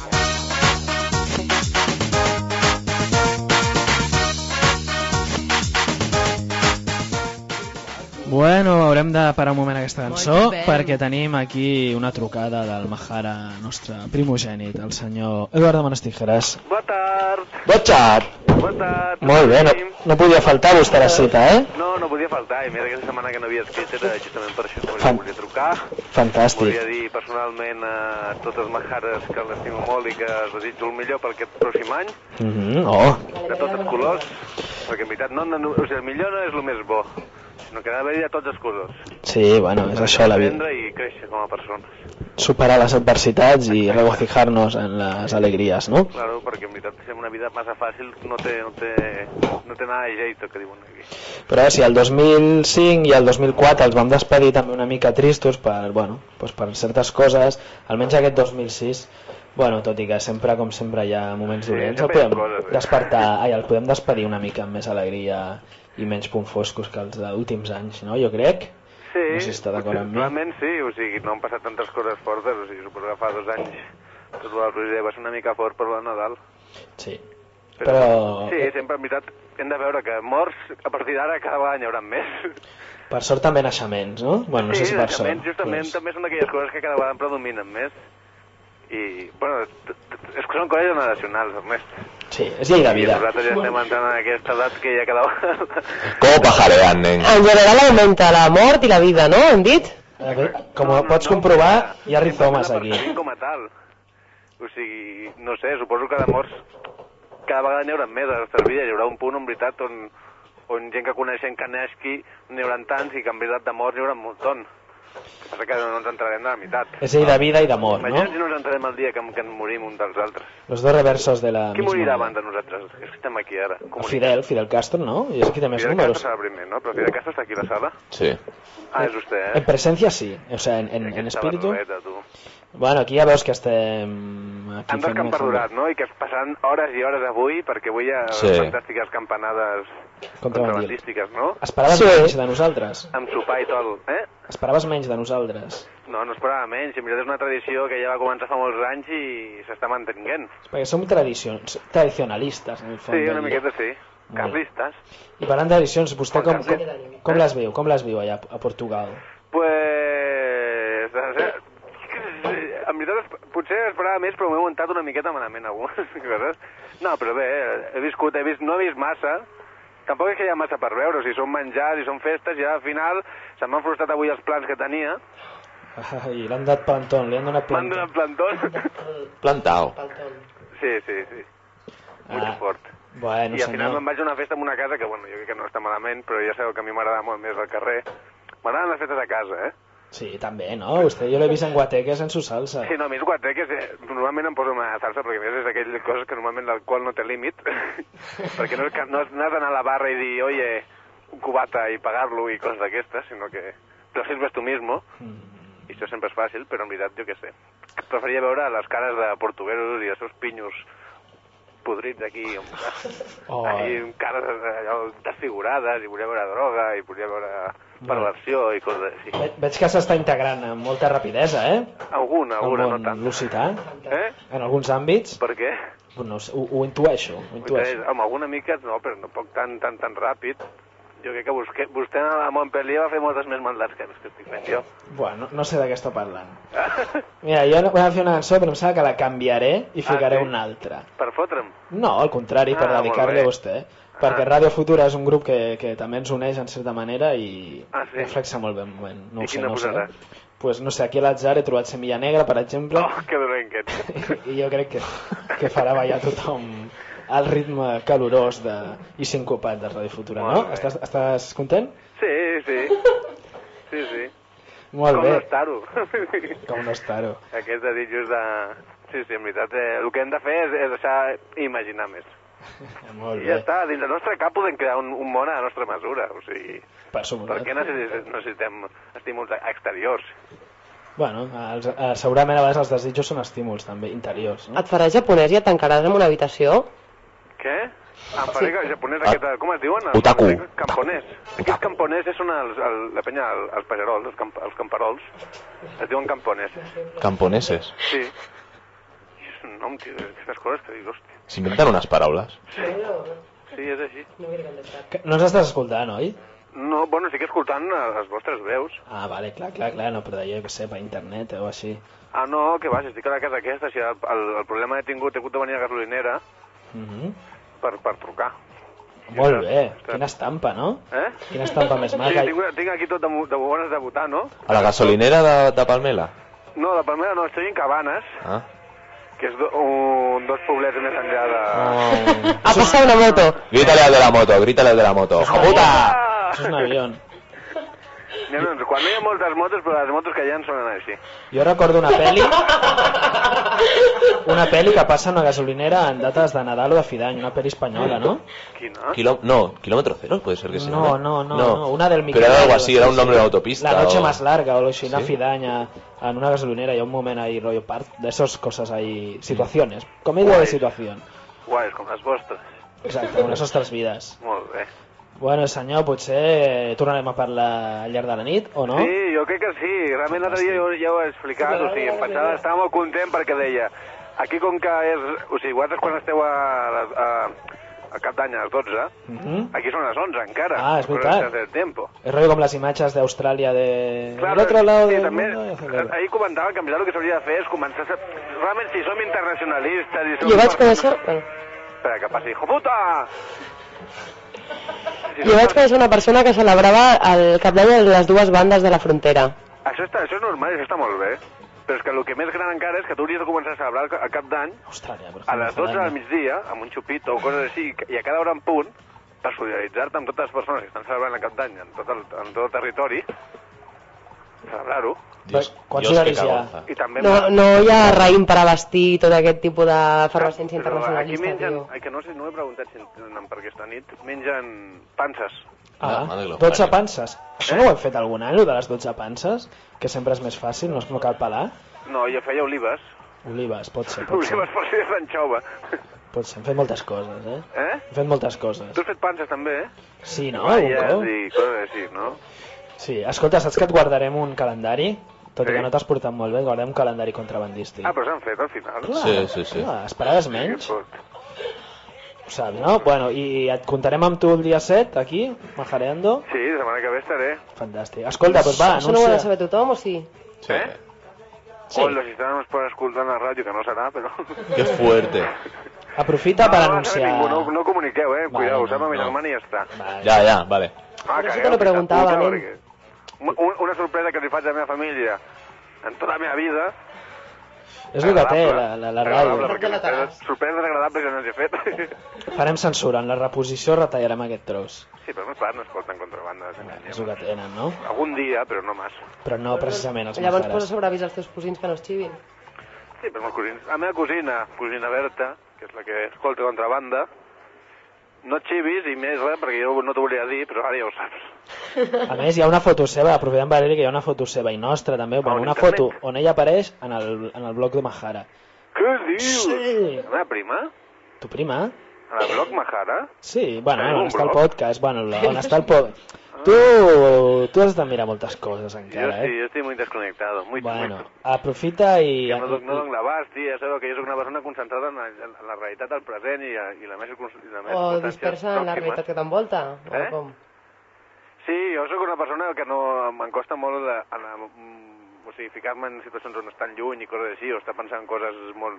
Bueno, haurem de parar un moment aquesta cançó Molt bé. perquè tenim aquí una trucada del Mahara, nostre primogènit, el senyor Eduardo Manos Tijeras. Bona tard. Bona tard. Bona tard. Molt bé, no, no podia faltar vostè a la cita, eh? No, no podia faltar, i mira aquesta setmana que no havia escrit era justament per això, perquè Fan- volia trucar. Fantàstic. Volia dir personalment a totes les Mahares que l'estimo molt i que els desitjo el millor per aquest pròxim any, Mm-hmm. Oh, de tots els colors, perquè en veritat no, no, no, o sigui, el millor no és el més bo, sinó que ha d'haver-hi de tots els colors. sí, bueno, és això la vida. Aprendre i créixer com a persones. Superar les adversitats i regocijar-nos en les alegries, no? Claro, perquè en veritat ser una vida massa fàcil no té, no té, no té nada de jeito, que diuen aquí. Però si el dos mil cinc i el dos mil quatre els vam despedir també una mica tristos per, bueno, pues per certes coses, almenys aquest dos mil sis, bueno, tot i que sempre, com sempre, hi ha moments dolents, el sempre hi ha podem coses, eh? despertar, ai, el podem despedir una mica amb més alegria i menys punts foscos que els últims anys, no? Jo crec. Sí, No sé si està d'acord amb mi. realment sí, o sigui, no han passat tantes coses fortes, o sigui, suposo que fa dos anys tot el roser va ser una mica fort per el Nadal. Sí. Però, Però- sí, sempre, en veritat, hem de veure que morts, a partir d'ara, cada vegada n'hi haurà més. Per sort també naixements, no? Bueno, no sí, sé si per sort. naixements, justament, també són aquelles coses que cada vegada predominen més. I, bueno, t- t- és que són coses generacionals, Ernest. Sí, és llei de I vida. nosaltres ja estem entrant en aquesta edat que ja cada vegada... ¿Cómo pajarean, nen? En general augmenta la mort i la vida, no? Hem dit? Com pots comprovar, hi ha rizomes aquí. com a tal. O sigui, no sé, suposo que de morts cada vegada n'hi haurà més a la nostra vida. Hi haurà un punt, en veritat, on, on gent que coneixen que neixi n'hi haurà tants i que en veritat de morts n'hi haurà un muntó. El que passa que no ens entrarem de la meitat. És llei de vida i d'amor, no? Imagina't si no ens entrarem el dia que, que ens morim un dels altres. Los dos reversos de la Qui misma... morirà abans de nosaltres? És que estem aquí ara. Fidel, Fidel Castro, ¿no? Y es que tiene más Fidel números. Castro serà primer, no? Però Fidel Castro està aquí a la sala? Sí. Ah, és vostè, eh? En presencia sí, o sea, en, en, en Aquesta espíritu. barbeta, tu. Bueno, aquí ja veus que estem... Aquí Han fent descamperdurat, no? I que es passaran hores i hores avui perquè avui hi ha Sí. fantàstiques campanades contrabandístiques, no? Esperaves Sí. menys de nosaltres? Amb sopar i tot, eh? Esperaves menys de nosaltres? No, no esperava menys. En veritat és una tradició que ja va començar fa molts anys i s'està mantenint. Perquè som tradicions, tradicionalistes, en el fons. Sí, una del dia. miqueta sí. Carlistes. I parlant de tradicions, vostè com, com, Carlistes. com les viu? Com les viu allà a Portugal? Pues... En veritat, es- potser esperava més, però m'he muntat una miqueta malament algunes coses. No, però bé, he viscut, he vist, no he vist massa. Tampoc és que hi ha massa per veure, o sigui, són menjars i són festes, i al final se m'han frustrat avui els plans que tenia. Ai, l'han dat plantón, li han donat M'han plantón. donat plantón. Plantao. Sí, sí, sí. Molt Ah, fort. Bueno, I al final senyor. me'n vaig a una festa en una casa que, bueno, jo crec que no està malament, però ja sabeu que a mi m'agrada molt més el carrer. M'agraden les festes a casa, eh? Sí, també, no? Vostè, jo l'he vist en guateques en su salsa. Sí, no, a mi els guateques, eh, normalment em poso una salsa, perquè a més és d'aquelles coses que normalment l'alcohol no té límit, perquè no, és que- no, has- no has d'anar a la barra i dir, oye, un cubata i pagar-lo i coses d'aquestes, sinó que te lo sirves tu mismo, i això sempre és fàcil, però en veritat, jo què sé, preferia veure les cares de portuguesos i els seus pinyos podrits aquí, amb, Oh. ahí, amb cares allò desfigurades, i volia veure droga, i volia veure perversió i coses així. Ve- Veig que s'està integrant amb molta rapidesa, eh? Alguna, alguna, el no món tant. lusità, Eh? en alguns àmbits. Per què? No, ho, sé, ho, ho intueixo, ho intueixo. Amb alguna mica no, però no poc tan, tan, tan ràpid. Jo crec que vostè, vostè a Montpellier va fer moltes més maldats que les que estic fent jo. Bueno, no sé de què està parlant. Mira, jo no- vaig fer una cançó, però em sembla que la canviaré i ficaré Ah, sí? una altra. Per fotre'm. No, al contrari, per Ah, dedicar-li a molt bé. vostè. Perquè Radio Futura és un grup que, que també ens uneix en certa manera i Ah, sí? reflexa molt bé el moment. No I ho sé, quina no ho sé. posaràs? Pues no sé, aquí a l'atzar he trobat Semilla Negra, per exemple, Oh, que dolent que ets. i jo crec que, que farà ballar tothom al ritme calorós de, i sincopat de Radio Futura, no? Molt bé. Estàs, estàs content? Sí, sí. Sí, sí. Molt Com bé. no estar-ho. Com no estar-ho. Aquests desitjos de... Sí, sí, en veritat, eh, el que hem de fer és, és deixar imaginar més. Molt I ja bé. està, dins del nostre cap podem crear un, un món a la nostra mesura, o sigui... Per Per suposat. què necessitem, necessitem estímuls exteriors? Bueno, els, eh, segurament a vegades els desitjos són estímuls també, interiors, no? Et faràs japonès i et tancaràs en una habitació? Què? Em faré que japonès aquest... Com es diuen? Els- Otaku. Camponès. Aquests camponeses són els, el, la penya, el, els pagerols, els, camp, els camperols. Es diuen campones. Camponeses. Sí. I és un nom, tio, aquestes coses que dius, hòstia. S'inventen unes paraules. Sí, sí, és així. Que no ens estàs escoltant, oi? No, bueno, estic escoltant eh, les vostres veus. Ah, vale, clar, clar, clar, no, però jo que sé, per internet o així. Ah, no, que va, si estic a la casa aquesta, si el, el, el problema que he tingut, he hagut de venir a gasolinera Mhm. per, per trucar. Molt bé, quina estampa, no? Eh? Quina estampa més Sí, maca. tinc, una- tinc aquí tot de, mo- de bones de votar, no? A la gasolinera de, de Palmela. No, de Palmera no, estoy en Cabanes, Ah. que és do, un, dos poblets més enllà de... Oh. Ha passat una moto. Grítale al de la moto, grítale al de la moto. ¡Hijo puta! Això és un avió. No, no, quan no hi ha moltes motos, però les motos que hi ha sonen així. Jo recordo una pel·li una pel·li que passa en una gasolinera en dates de Nadal o de fi d'any, una pel·li espanyola, ¿no? Quina? Kilo- no, kilómetro cero puede ser que se No, llame. no, no, no, una del Pero era algo Miquel, así, era un sí, nombre sí. de autopista. La noche o- más larga o algo así, una ¿Sí? fi d'any a- en una gasolinera y hay un momento ahí rollo part de esas cosas ahí, situaciones, comedia de Guai. situación. Guais, com les vostres. Exacte, con les nostres vides. Molt bé. Bueno, senyor, potser tornarem a parlar al llarg de la nit, o no? Sí, jo crec que sí. Realment l'altre dia jo ja ho he explicat, o sigui, em pensava, estava molt content perquè deia, aquí com que és... O sigui, vosaltres quan esteu a, les, a, a cap d'any a les dotze, Mhm. aquí són les onze encara. Ah, és veritat. Del tiempo. Es rollo com les imatges d'Austràlia de... Clar, del otro lado sí, del també, mundo, ja sé què. ahir comentava que en veritat el que s'hauria de fer és començar a ser... Realment, si som internacionalistes... I som Jo vaig conèixer... Espera, que passi, hijo puta! Si Jo som vaig conèixer una persona que celebrava el cap d'any de les dues bandes de la frontera. Això, està, això és normal, això està molt bé. Però és que el que més gran encara és que tu hauries de començar a celebrar el- el cap d'any Austràlia, per a les favor, dotze del migdia, amb un xupito o coses així, i a cada hora en punt, per solidaritzar-te amb totes les persones que estan celebrant el cap d'any en tot el, en tot el territori, celebrar-ho. Dios, quants horaris hi ha? I també... No, no hi ha raïm per a vestir tot aquest tipus d'efervescència Però aquí internacionalista, mengen, tio. ai, que no sé, no he preguntat si en tenen per aquesta nit, mengen panses. Ah, Madre que lo dotze parió. panses. Això no ho hem fet algun any, lo de les dotze panses? Que sempre és més fàcil, no, no cal pelar. No, jo feia olives. Olives, pot ser, pot ser. Olives per ser d'anxova. Pot ser, hem fet moltes coses, eh? Eh? Hem fet moltes coses. Tu has fet panses també, eh? Sí, no? Algun Valles cop? i coses així, no? Sí, escolta, saps que et guardarem un calendari? Tot i Sí. que no t'has portat molt bé, et guardarem un calendari contrabandístic. Ah, però s'han fet al final. Clar, Sí, sí, sí. Clar, esperaves menys? Fot. Ho saps, no? Bueno, i et comptarem amb tu el dia set, aquí, majareando. Sí, la setmana que ve estaré. Fantàstic. Escolta, doncs va, Això no ho ha de anuncia... saber tothom o sí? Sí. Eh? Sí. Hola, si estan ens poden escoltar en la ràdio, que no serà, però... Que fuerte. Aprofita per no, anunciar... No, no, no comuniqueu, eh? Vale, Cuidao, no, ho sap a mi no. germana i ja està. Ja, ja, vale. Ah, Por eso cagueu, te lo fills de preguntaba, puta, nen. perquè un- Una sorpresa que li faig a la meva família en tota la meva vida. És el que té Agradable. la, la, la Agradable, ràdio. perquè sorpreses- sorpreses agradables ja no els he fet. Farem censura, en la reposició retallarem aquest tros. Sí, però meus pares no escolten contrabanda. És el que tenen, no? Algun dia, però no massa. Però no precisament els Llavors posa majares. sobre avís als teus cosins que no es xivin. Sí, però meus cosins. La meva cosina, cosina Berta, que és la que escolta contrabanda, no et xivis i més res, perquè jo no t'ho volia dir, però ara ja ho saps. A més, hi ha una foto seva, aprofitem per dir que hi ha una foto seva i nostra també, bueno, en una internet? foto on ella apareix en el, en el blog de Mahara. Què dius? Sí. La meva prima? Tu prima? A la blog Mahara? Sí, bueno, Tenim on un està el blog? podcast, bueno, on està el podcast. Tu, tu has de mirar moltes coses Yo encara, sí, eh? yo estoy muy desconectado, muy Bueno, muy- aprofita i... Que no, doc- no dono l'abast, tia, sabeu que jo soc una persona concentrada en la, en la realitat del present i, i la meva, circun- i la meva O circumstàncies dispersa en la pròximes. realitat que t'envolta. O Eh? com? Sí, jo sóc una persona que no em costa molt la, anar, mm, o sigui, ficar-me en situacions on estan lluny i coses així, o estar pensant en coses molt,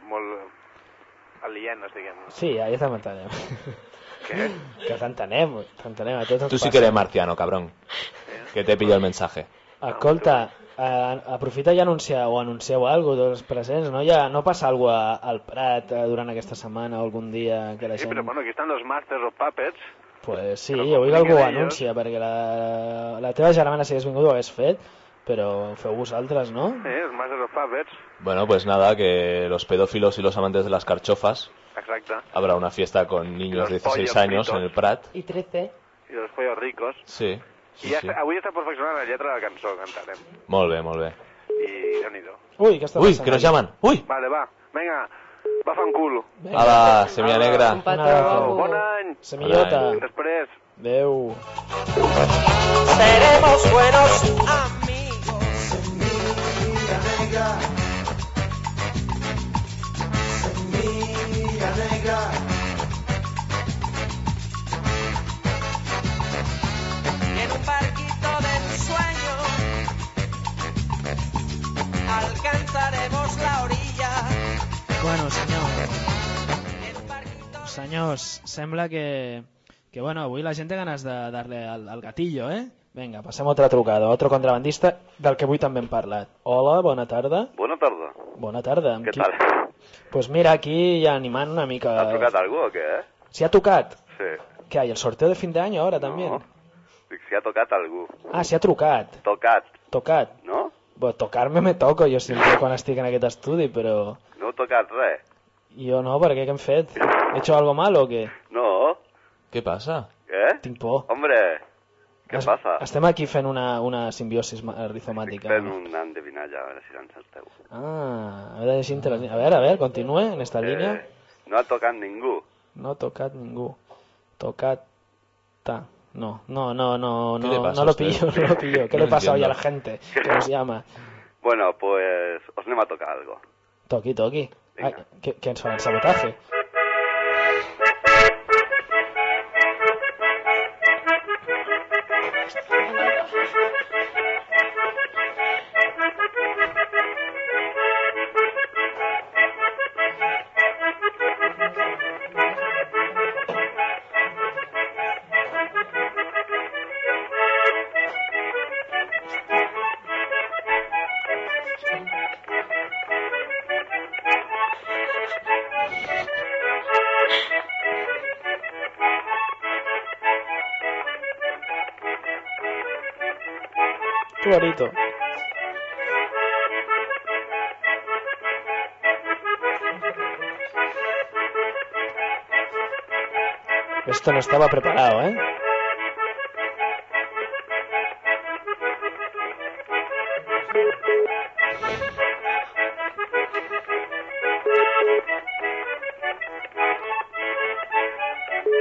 molt alienes, diguem. Sí, ja, ja t'entenem. Què? Que t'entenem, t'entenem. A tots ens Tú sí passa. que eres marciano, cabrón. Que te pillo el mensaje. Escolta, eh, aprofita i anuncia o anuncieu alguna cosa dels presents, no? Ja, no passa alguna cosa al Prat eh, durant aquesta setmana o algun dia que la Sí, gent... però bueno, aquí estan los Masters of Puppets. Pues sí, Però jo vull que com algú ho diguin ells- anuncia, perquè la, la teva germana, si hagués vingut, ho hagués fet, però ho feu vosaltres, no? Sí, els Masters of Puppets, Bueno, pues nada, que los pedófilos y los amantes de las carchofas exacte. habrá una fiesta con niños los de dieciséis pollos años fritos. en el Prat. I trece. I els pollos ricos. Sí, sí, I ja sí. està, avui està perfeccionant la lletra de la cançó que cantarem. Molt bé, molt bé. I déu-n'hi-do. Uy, què està Uy, passant? que nos llaman. Uy. Vale, va, venga, va fan culo. Hala, semilla negra. Un abrazo. Bon any! Semillota. Bon any. Després. Adeu. Seremos buenos amigos. Semilla negra. Semilla negra. En un barquito de ensueño alcanzaremos la orilla. Bueno, senyor. Senyors, sembla que, que bueno, avui la gent té ganes de darle al, al gatillo, eh? Vinga, passem a altra trucada, otro contrabandista del que avui també hem parlat. Hola, bona tarda. Bona tarda. Bona tarda. Amb Què qui- tal? Pues mira, aquí ja animant una mica... ¿Ha tocado algo o qué? eh? ¿Si ha tocado? Sí. ¿Qué hay? ¿El sorteo de fin de año ahora también? Dic, si ha tocat algú. Ah, si ha trucat. Tocat, Tocat. no? Bueno, tocar-me me toco jo sempre quan estic en aquest estudi, però... No heu tocat res. Jo no, perquè què hem fet? He hecho algo mal o què? No. ¿Qué pasa? Què? Tinc por. Hombre, què Es- passa? Estem aquí fent una, una simbiosis ma- rizomàtica. Fent una endevinalla, a veure si l'encerteu. Ah, a veure, si entre les- a ver, a ver, continúe en esta línea. Eh, no ha tocat ningú. No ha tocat ningú. Tocat... Ta. No, no, no, no, ¿Qué le no, pasa no a lo usted? pillo, no lo pillo. ¿Qué No le pasa hoy a entiendo. la gente que nos llama? Bueno, pues os anem a tocar algo. Toqui, toqui. Ay, ¿qué, ¿Qué ens fa el sabotaje? Tu arito. Esto no estaba preparado, ¿eh?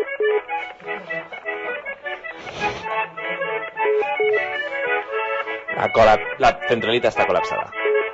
La, cola... la centralita està col·lapsada.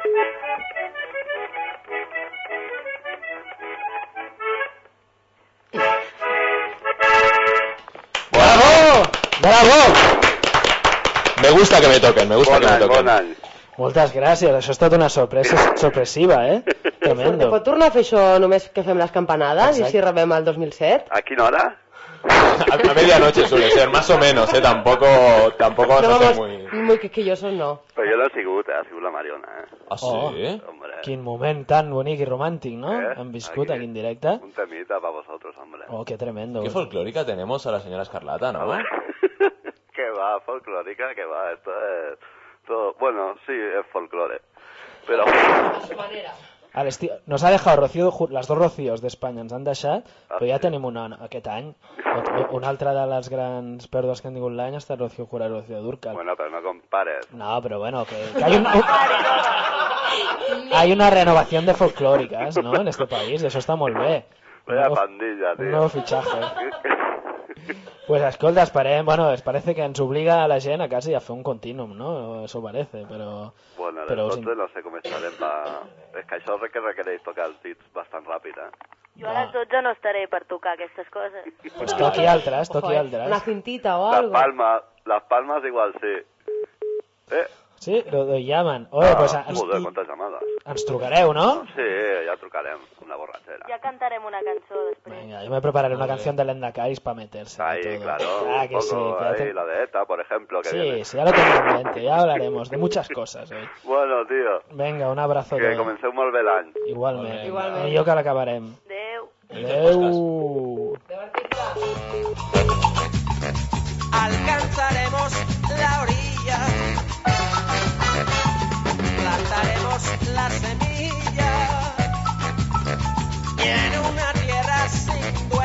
Bravo! Bravo! Me gusta que me toquen, me gusta Bon que me any, toquen. bon any. Moltes gràcies, això ha estat una sorpresa sorpressiva, eh? Tremendo. Pot tornar a fer això només que fem les campanades Exacte. i si rebem el dos mil set? ¿A qué hora? A, a medianoche suele ser, más o menos, ¿eh? Tampoco, tampoco vas No, a ser vamos, muy... muy quisquillosos no. Però jo no he sigut, eh? Ha sigut la Mariona, eh? Ah, sí? Oh. Hombre, Quin moment tan bonic i romàntic, ¿no? Eh, Hem viscut aquí. aquí en directe. un temita para vosotros, hombre. Oh, qué tremendo. Qué folclórica tenemos a la señora Escarlata, ¿no? Que va, folclórica, que va, esto es... Todo... Bueno, sí, es folclore. Pero... A l'estiu... Nos ha dejado Rocío, Ju- les dos Rocíos d'Espanya ens han deixat, però ja tenim una aquest any. Una altra de les grans pèrdues que han tingut l'any ha estat Rocío Jurado i Rocío Dúrcal. Bueno, pero no compares. No, pero bueno, que, que hay, un, un- hay una renovación de folclóricas, ¿no? En este país, y eso está muy bien. Vaya Un nuevo- pandilla, un tío. nuevo fichaje. Pues escolta, esperem, bueno, es parece que ens obliga a la gent a quasi a fer un continuum, no? Eso parece, però... Bueno, però les dotze no sé com estarem pa... És que això que requereix tocar els dits bastant ràpid, eh? Jo a les dotze no estaré per tocar aquestes coses. Pues toqui altres, toqui altres. Una cintita o Las algo. palmas, las palmas igual sí. Eh? Sí, lo, lo llaman. Oye, Ah, pues ens, joder, quantes llamades. ens trucareu, no? Sí, ja trucarem, una borratxera. Ja cantarem una cançó després. Venga, yo me prepararé una canción de Lenda Caris para meterse. y Ahí, todo. claro, Ah, un que sí, poco que ya ahí, te- la de ETA, por ejemplo. Que Sí, viene. sí, ya lo tengo en mente, ya hablaremos de muchas cosas hoy. Bueno, tío, Venga, un abrazo que de... comenceu molt bé l'any. Igualment. Igualment. Millor que l'acabarem. Adéu. Adéu. Alcanzaremos la orilla, plantaremos la semilla y en una tierra sin dueño